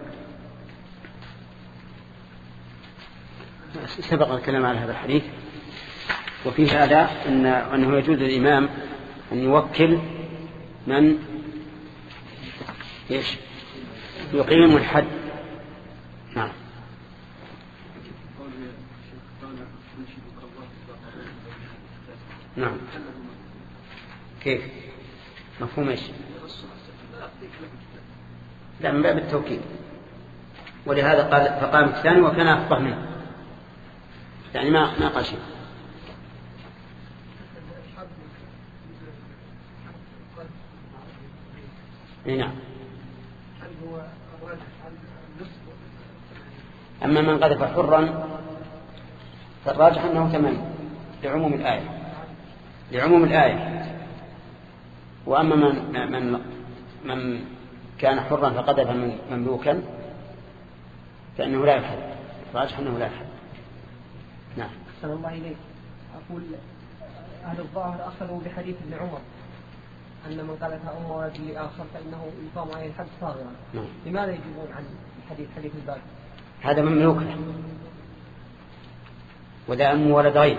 سبق الكلام على هذا الحديث، وفي هذا إن أنه يجوز للإمام أن يوكل من إيش يقيم الحد. نعم. نعم. كيف مفهوم إيش؟ لا، من باب التوكيد، ولهذا قال فقام الثاني وكان أفضح منه، يعني ما ما قال شيء. نعم. أما من قذف حرا فالراجح أنه تمام لعموم الآية لعموم الآية وأما من من من كان حرا فقذف مملوكا فإنه لا يحد، الراجح أنه لا يحد. نعم. أحسن الله إليك. أقول أهل الظاهر أخذوا بحديث ابن عمر أن من قالت أم ولد لآخر فإنه يقام عليه الحد صاغرا. نعم. لماذا يجيبون عن الحديث حديث الباب؟ هذا مملوك له، وذا أم ولد غير.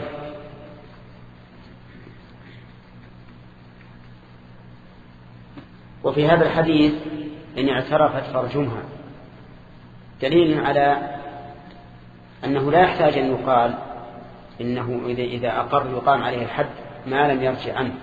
وفي هذا الحديث إن اعترفت فارجمها دليل على أنه لا يحتاج أن يقال إنه إذا أقر يقام عليه الحد ما لم يرجع عنه،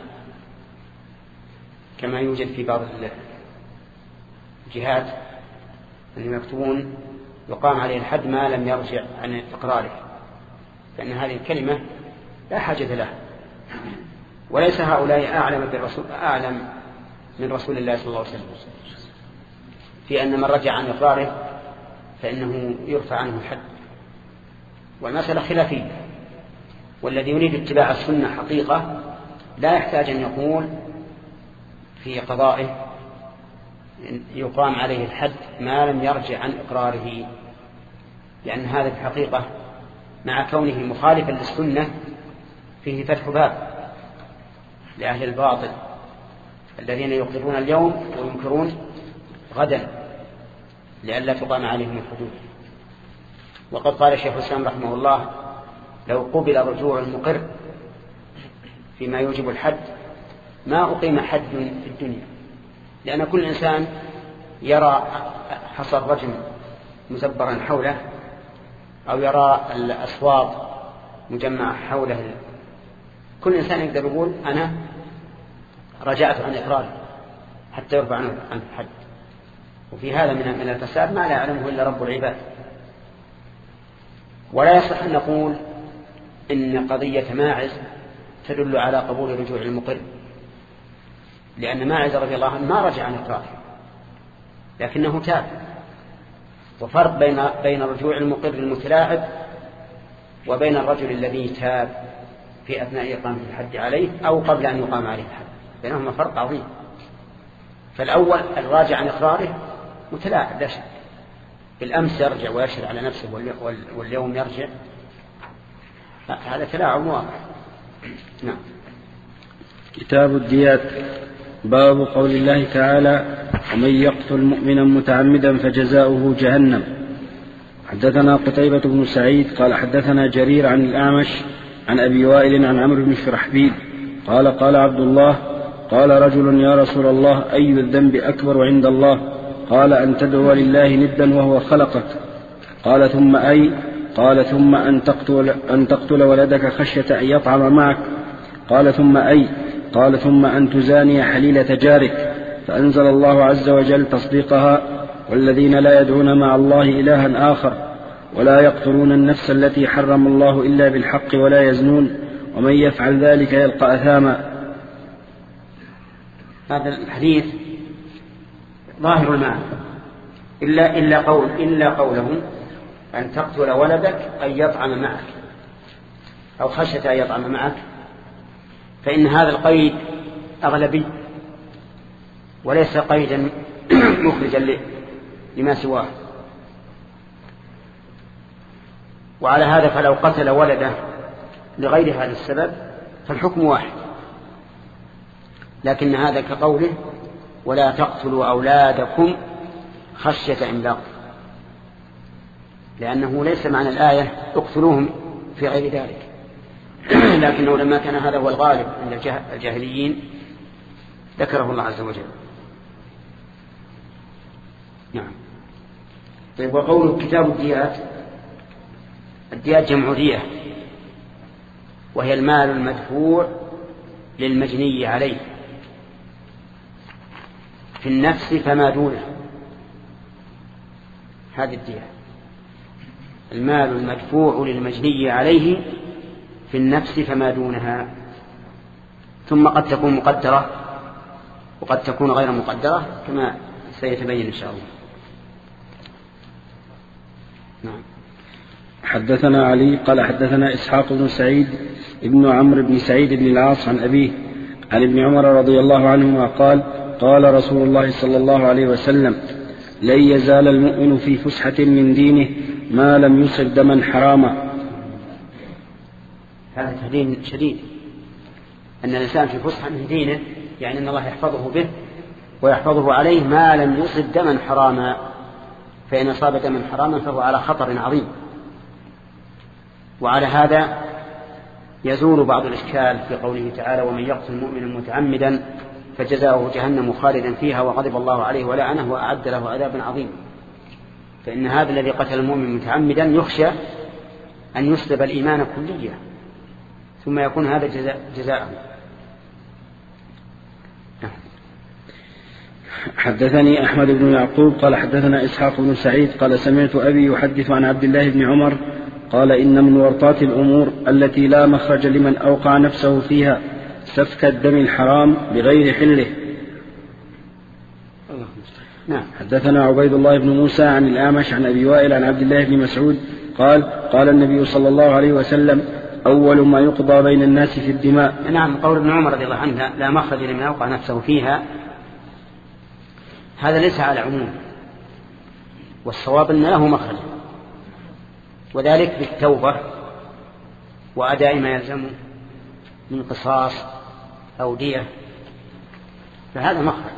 كما يوجد في بعض الجهات أنهم يكتبون يقام عليه الحد ما لم يرجع عن إقراره، فإن هذه الكلمة لا حاجة لها، وليس هؤلاء أعلم بالرسول أعلم من رسول الله صلى الله عليه وسلم في أن من رجع عن إقراره فإنه يرفع عنه الحد، والمسألة خلافية. والذي يريد اتباع السنة حقيقة لا يحتاج أن يقول في قضائه يقام عليه الحد ما لم يرجع عن إقراره، لأن هذا الحقيقة مع كونه مخالفا للسنة فيه فتح باب لأهل الباطل الذين يقرون اليوم وينكرون غدا لئلا تقام عليهم الحدود. وقد قال شيخ الإسلام رحمه الله: لو قبل رجوع المقر فيما يوجب الحد ما أقيم حد في الدنيا، لأن كل إنسان يرى حصى الرجم مزبرا حوله أو يرى الأصوات مجمعة حوله، كل إنسان يقدر يقول أنا رجعت عن إقراري حتى يرفع عنه الحد. وفي هذا من الفساد ما لا يعلمه إلا رب العباد. ولا يصح أن نقول إن قضية ماعز تدل على قبول رجوع المقر، لأن ماعز رضي الله عنه ما رجع عن إقراره لكنه تاب. وفرق بين بين رجوع المقر المتلاعب وبين الرجل الذي تاب في أثناء إقامة الحد عليه أو قبل أن يقام عليه الحد، بينهما فرق عظيم. فالأول الراجع عن إقراره متلاعب لا شك، بالأمس يرجع ويشهد على نفسه واليوم يرجع، هذا تلاعب واضح. نعم. كتاب الديات. باب قول الله تعالى: ومن يقتل مؤمنا متعمدا فجزاؤه جهنم. حدثنا قتيبة بن سعيد قال حدثنا جرير عن الأعمش عن أبي وائل عن عمرو بن شرحبيل قال قال عبد الله: قال رجل: يا رسول الله، أي الذنب أكبر عند الله؟ قال: أن تدعو لله ندا وهو خلقك. قال: ثم أي؟ قال: ثم أن تقتل, أن تقتل ولدك خشية أن يطعم معك. قال: ثم أي؟ قال: ثم أن تزاني حليلة جارك. فأنزل الله عز وجل تصديقها: والذين لا يدعون مع الله إلها آخر ولا يقتلون النفس التي حرم الله إلا بالحق ولا يزنون ومن يفعل ذلك يلقى أثاما. هذا الحديث ظاهر المعنى إلا إلا قول إلا قوله أن تقتل ولدك أن يطعم معك أو خشية أن يطعم معك، فإن هذا القيد أغلبي وليس قيدا مخرجا لما سواه. وعلى هذا فلو قتل ولده لغير هذا السبب فالحكم واحد، لكن هذا كقوله ولا تقتلوا أولادكم خشية إملاق، لأنه ليس معنى الآية اقتلوهم في غير ذلك، لكنه لما كان هذا هو الغالب عند الجاهليين ذكره الله عز وجل. نعم. طيب، وقوله كتاب الديات، الديات جمع دية، وهي المال المدفوع للمجني عليه في النفس فما دونه، هذه الدية، المال المدفوع للمجني عليه في النفس فما دونها، ثم قد تكون مقدرة وقد تكون غير مقدرة كما سيتبين إن شاء الله. نعم. حدثنا علي قال حدثنا إسحاق بن سعيد ابن عمرو بن سعيد بن العاص عن أبيه عن ابن عمر رضي الله عنهما قال قال رسول الله صلى الله عليه وسلم لن يزال المؤمن في فسحة من دينه ما لم يصب دما حراما. هذا تهديد شديد، أن الإنسان في فسحة من دينه، يعني أن الله يحفظه به ويحفظه عليه ما لم يصب دما حراما، فإن أصاب دما حراما فهو على خطر عظيم. وعلى هذا يزول بعض الإشكال في قوله تعالى ومن يقتل مؤمنا متعمدا فجزاؤه جهنم خالدا فيها وغضب الله عليه ولعنه وأعد له عذابا عظيما. فإن هذا الذي قتل المؤمن متعمدا يخشى أن يسلب الإيمان كليا ثم يكون هذا جزاء جزاءه. حدثني أحمد بن يعقوب قال حدثنا إسحاق بن سعيد قال سمعت أبي يحدث عن عبد الله بن عمر قال إن من ورطات الأمور التي لا مخرج لمن أوقع نفسه فيها سفك الدم الحرام بغير حله. نعم. حدثنا عبيد الله بن موسى عن الأعمش عن أبي وائل عن عبد الله بن مسعود قال قال النبي صلى الله عليه وسلم أول ما يقضى بين الناس في الدماء. نعم. قول ابن عمر رضي الله عنه لا مخرج لمن أوقع نفسه فيها، هذا ليس على عموم، والصواب أن له مخرج، وذلك بالتوبة وأداء ما يلزم من قصاص أو دية، فهذا مخرج.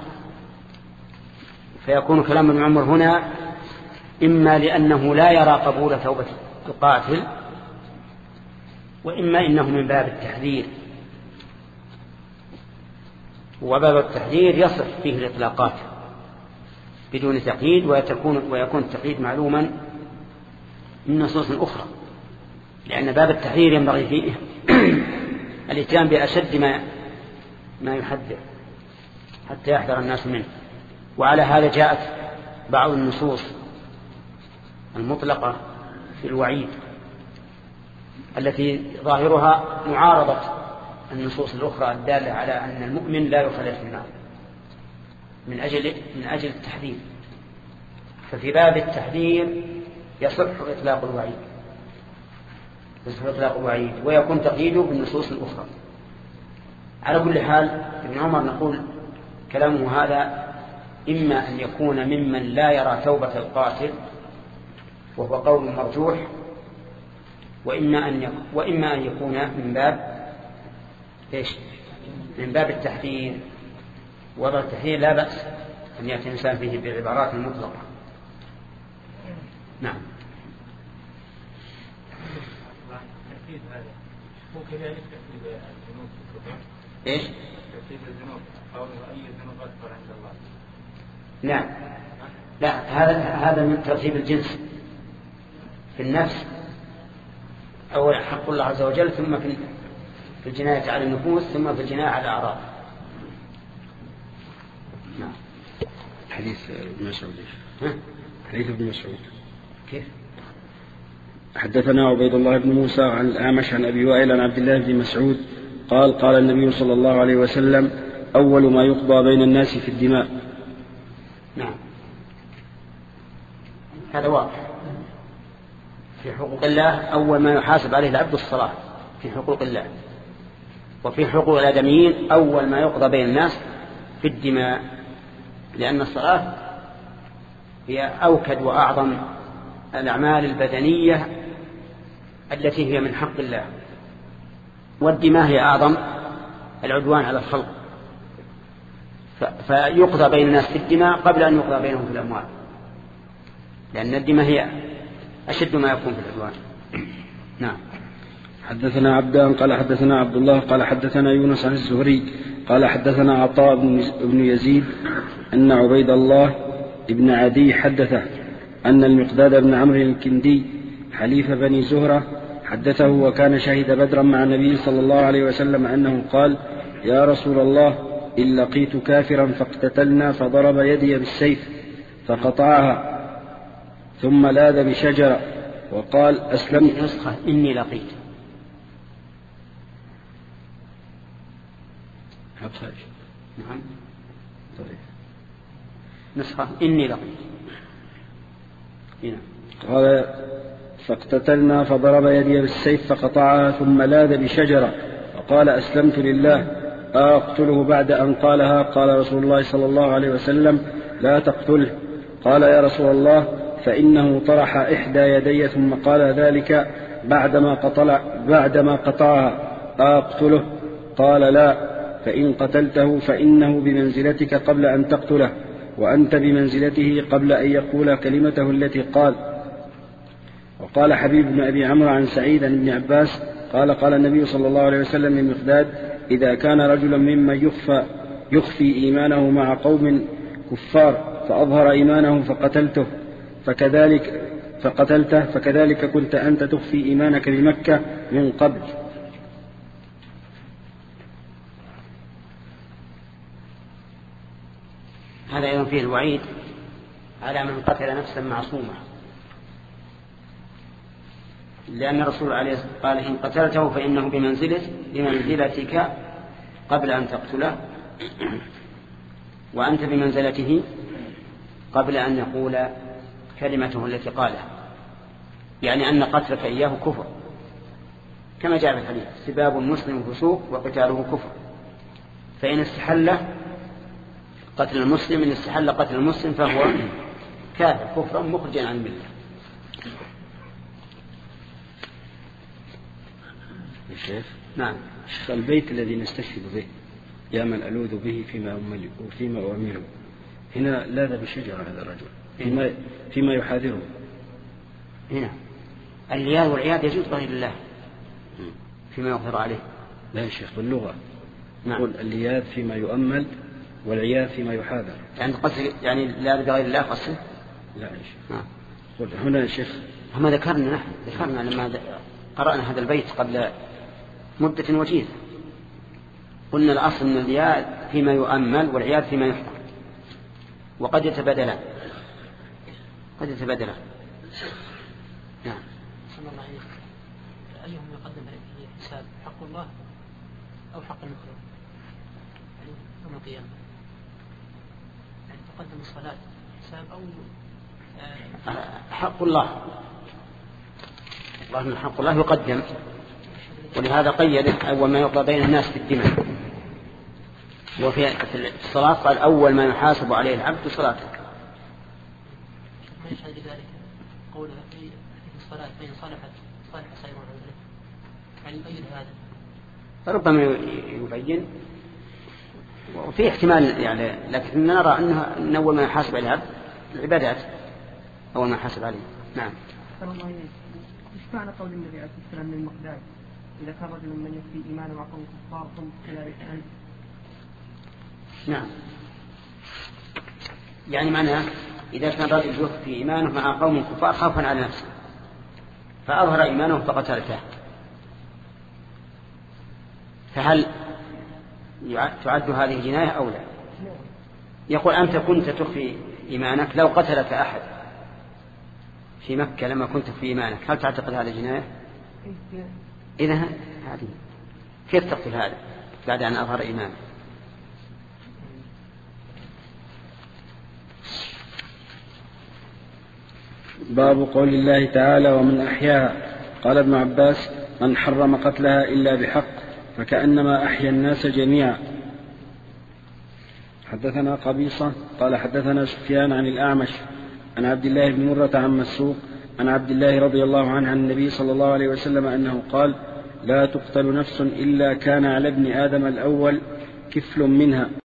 فيكون كلام ابن عمر هنا إما لأنه لا يرى قبول توبة القاتل، وإما إنه من باب التحذير، وباب التحذير يصح فيه الإطلاقات بدون تقييد، ويكون ويكون التقييد معلوما من نصوص أخرى، لأن باب التحذير ينبغي فيه الاتيان بأشد ما ما يحذر حتى يحذر الناس منه. وعلى هذا جاءت بعض النصوص المطلقة في الوعيد التي ظاهرها معارضة النصوص الأخرى الدالة على أن المؤمن لا يخلد في النار من أجل من أجل التحذير. ففي باب التحذير يصح إطلاق الوعيد يصح إطلاق الوعيد ويكون تقييده بالنصوص الأخرى. على كل حال ابن عمر نقول كلامه هذا إما أن يكون ممن لا يرى توبة القاتل وهو قول مرجوح، وإما أن يكون, وإما أن يكون من باب إيش؟ من باب التحذير. وباب التحذير لا بأس أن يأتي الإنسان فيه بعبارات مطلقة. نعم. ممكن يعني تكتب الذنوب في الكتب. إيش؟ تكتب الذنوب أو أي ذنوب أكبر عند الله. نعم. لا، هذا هذا من ترتيب الجنس في النفس، أول حق الله عز وجل، ثم في في الجناية على النفوس، ثم في الجناية على الأعراض. نعم. حديث ابن مسعود. ها؟ حديث ابن مسعود. كيف؟ حدثنا عبيد الله بن موسى عن الأعمش عن أبي وائل عن عبد الله بن مسعود قال قال النبي صلى الله عليه وسلم أول ما يقضى بين الناس في الدماء. نعم، هذا واضح. في حقوق الله أول ما يحاسب عليه العبد الصلاة في حقوق الله. وفي حقوق الآدميين أول ما يقضى بين الناس في الدماء، لأن الصلاة هي أوكد وأعظم الأعمال البدنية التي هي من حق الله، والدماء هي أعظم العدوان على الخلق، فيقضى بين الناس في الدماء قبل أن يقضى بينهم في الأموال، لأن الدماء هي أشد ما يكون في العدوان. نعم. حدثنا عبدان قال حدثنا عبد الله قال حدثنا يونس عن الزهري قال حدثنا عطاء بن يزيد أن عبيد الله ابن عدي حدثه أن المقداد بن عمرو الكندي حليف بني زهرة حدثه وكان شهد بدرا مع النبي صلى الله عليه وسلم أنه قال: يا رسول الله، إن لقيت كافرا فاقتتلنا فضرب يدي بالسيف فقطعها ثم لاذ بشجرة وقال: أسلمت. نسخة إني لقيت. نعم. طيب. نسخة إني لقيت. هنا. قال: فاقتتلنا فضرب يدي بالسيف فقطعها ثم لاذ بشجرة وقال: أسلمت لله، أقتله بعد أن قالها؟ قال رسول الله صلى الله عليه وسلم: لا تقتله. قال: يا رسول الله، فإنه طرح إحدى يدي ثم قال ذلك بعدما قطع بعدما قطعها، أقتله؟ قال: لا، فإن قتلته فإنه بمنزلتك قبل أن تقتله، وأنت بمنزلته قبل أن يقول كلمته التي قال. وقال حبيب بن أبي عمرو عن سعيد بن عباس قال: قال النبي صلى الله عليه وسلم لمقداد: إذا كان رجلا ممن يخفى يخفي إيمانه مع قوم كفار فأظهر إيمانه فقتلته فكذلك فقتلته فكذلك كنت أنت تخفي إيمانك بمكة من قبل. هذا أيضا فيه الوعيد على من قتل نفسا معصومة، لأن الرسول عليه الصلاة والسلام قال: إن قتلته فإنه بمنزلة بمنزلتك قبل أن تقتله، وأنت بمنزلته قبل أن يقول كلمته التي قالها، يعني أن قتلك إياه كفر، كما جاء في الحديث: سباب المسلم فسوق وقتاله كفر. فإن استحل قتل المسلم إن استحل قتل المسلم فهو كافر كفرا مخرجا عن الملة. الشيخ. نعم. البيت الذي نستشهد به: يا من ألوذ به فيما أمل وفيما أؤمله، هنا لاذ بشجرة هذا الرجل فيما, فيما يحاذره. هنا اللياذ والعياذ يجوز غير الله فيما يظهر عليه. لا يا شيخ، باللغة نعم. يقول اللياذ فيما يؤمل والعياذ فيما يحاذر. يعني قصد يعني لاذ بغير الله قصد؟ لا يا شيخ. نعم. هنا يا شيخ هم ذكرنا نحن ذكرنا لما قرأنا هذا البيت قبل مدة وجيزة، قلنا الأصل من اللياذ فيما يؤمل والعياذ فيما يحذر، وقد يتبادلان قد يتبادلان. نعم. صلى الله عليه وسلم. أيهم يقدم عليه حساب، حق الله أو حق المخلوق؟ يعني يوم القيامة يعني تقدم الصلاة حساب أو آه حق الله. الله من حق الله يقدم، ولهذا قيد أول ما يقضى بين الناس في الدماء. وفي الصلاة قال: أول ما يحاسب عليه العبد صلاته. ما يشهد ذلك قوله في الصلاة فإن صلحت صالح سائر عمله، يعني يبين هذا. ربما يبين، وفي احتمال يعني، لكن نرى أنه أن أول ما يحاسب عليه العبد العبادات أول ما يحاسب عليه. نعم. إيش معنى قول النبي عليه الصلاة والسلام للمقداد: إذا كان رجل من يكفي إيمانه مع قوم كفار ثم كذلك أنت؟ نعم، يعني معناه إذا كان رجل يخفي إيمانه مع قوم كفار خوفا على نفسه فأظهر إيمانه فقتلته، فهل تعد هذه جناية أو لا؟ يقول: أنت كنت تخفي إيمانك، لو قتلك أحد في مكة لما كنت في إيمانك، هل تعتقد هذه جناية؟ إذا هذه كيف تقتل هذا بعد أن أظهر إيمانه؟ باب قول الله تعالى ومن أحياها. قال ابن عباس من حرم قتلها إلا بحق فكأنما أحيا الناس جميعا. حدثنا قبيصة قال حدثنا سفيان عن الأعمش عن عبد الله بن مرة عن مسروق عن عبد الله رضي الله عنه عن النبي صلى الله عليه وسلم أنه قال لا تقتل نفس إلا كان على ابن آدم الأول كفل منها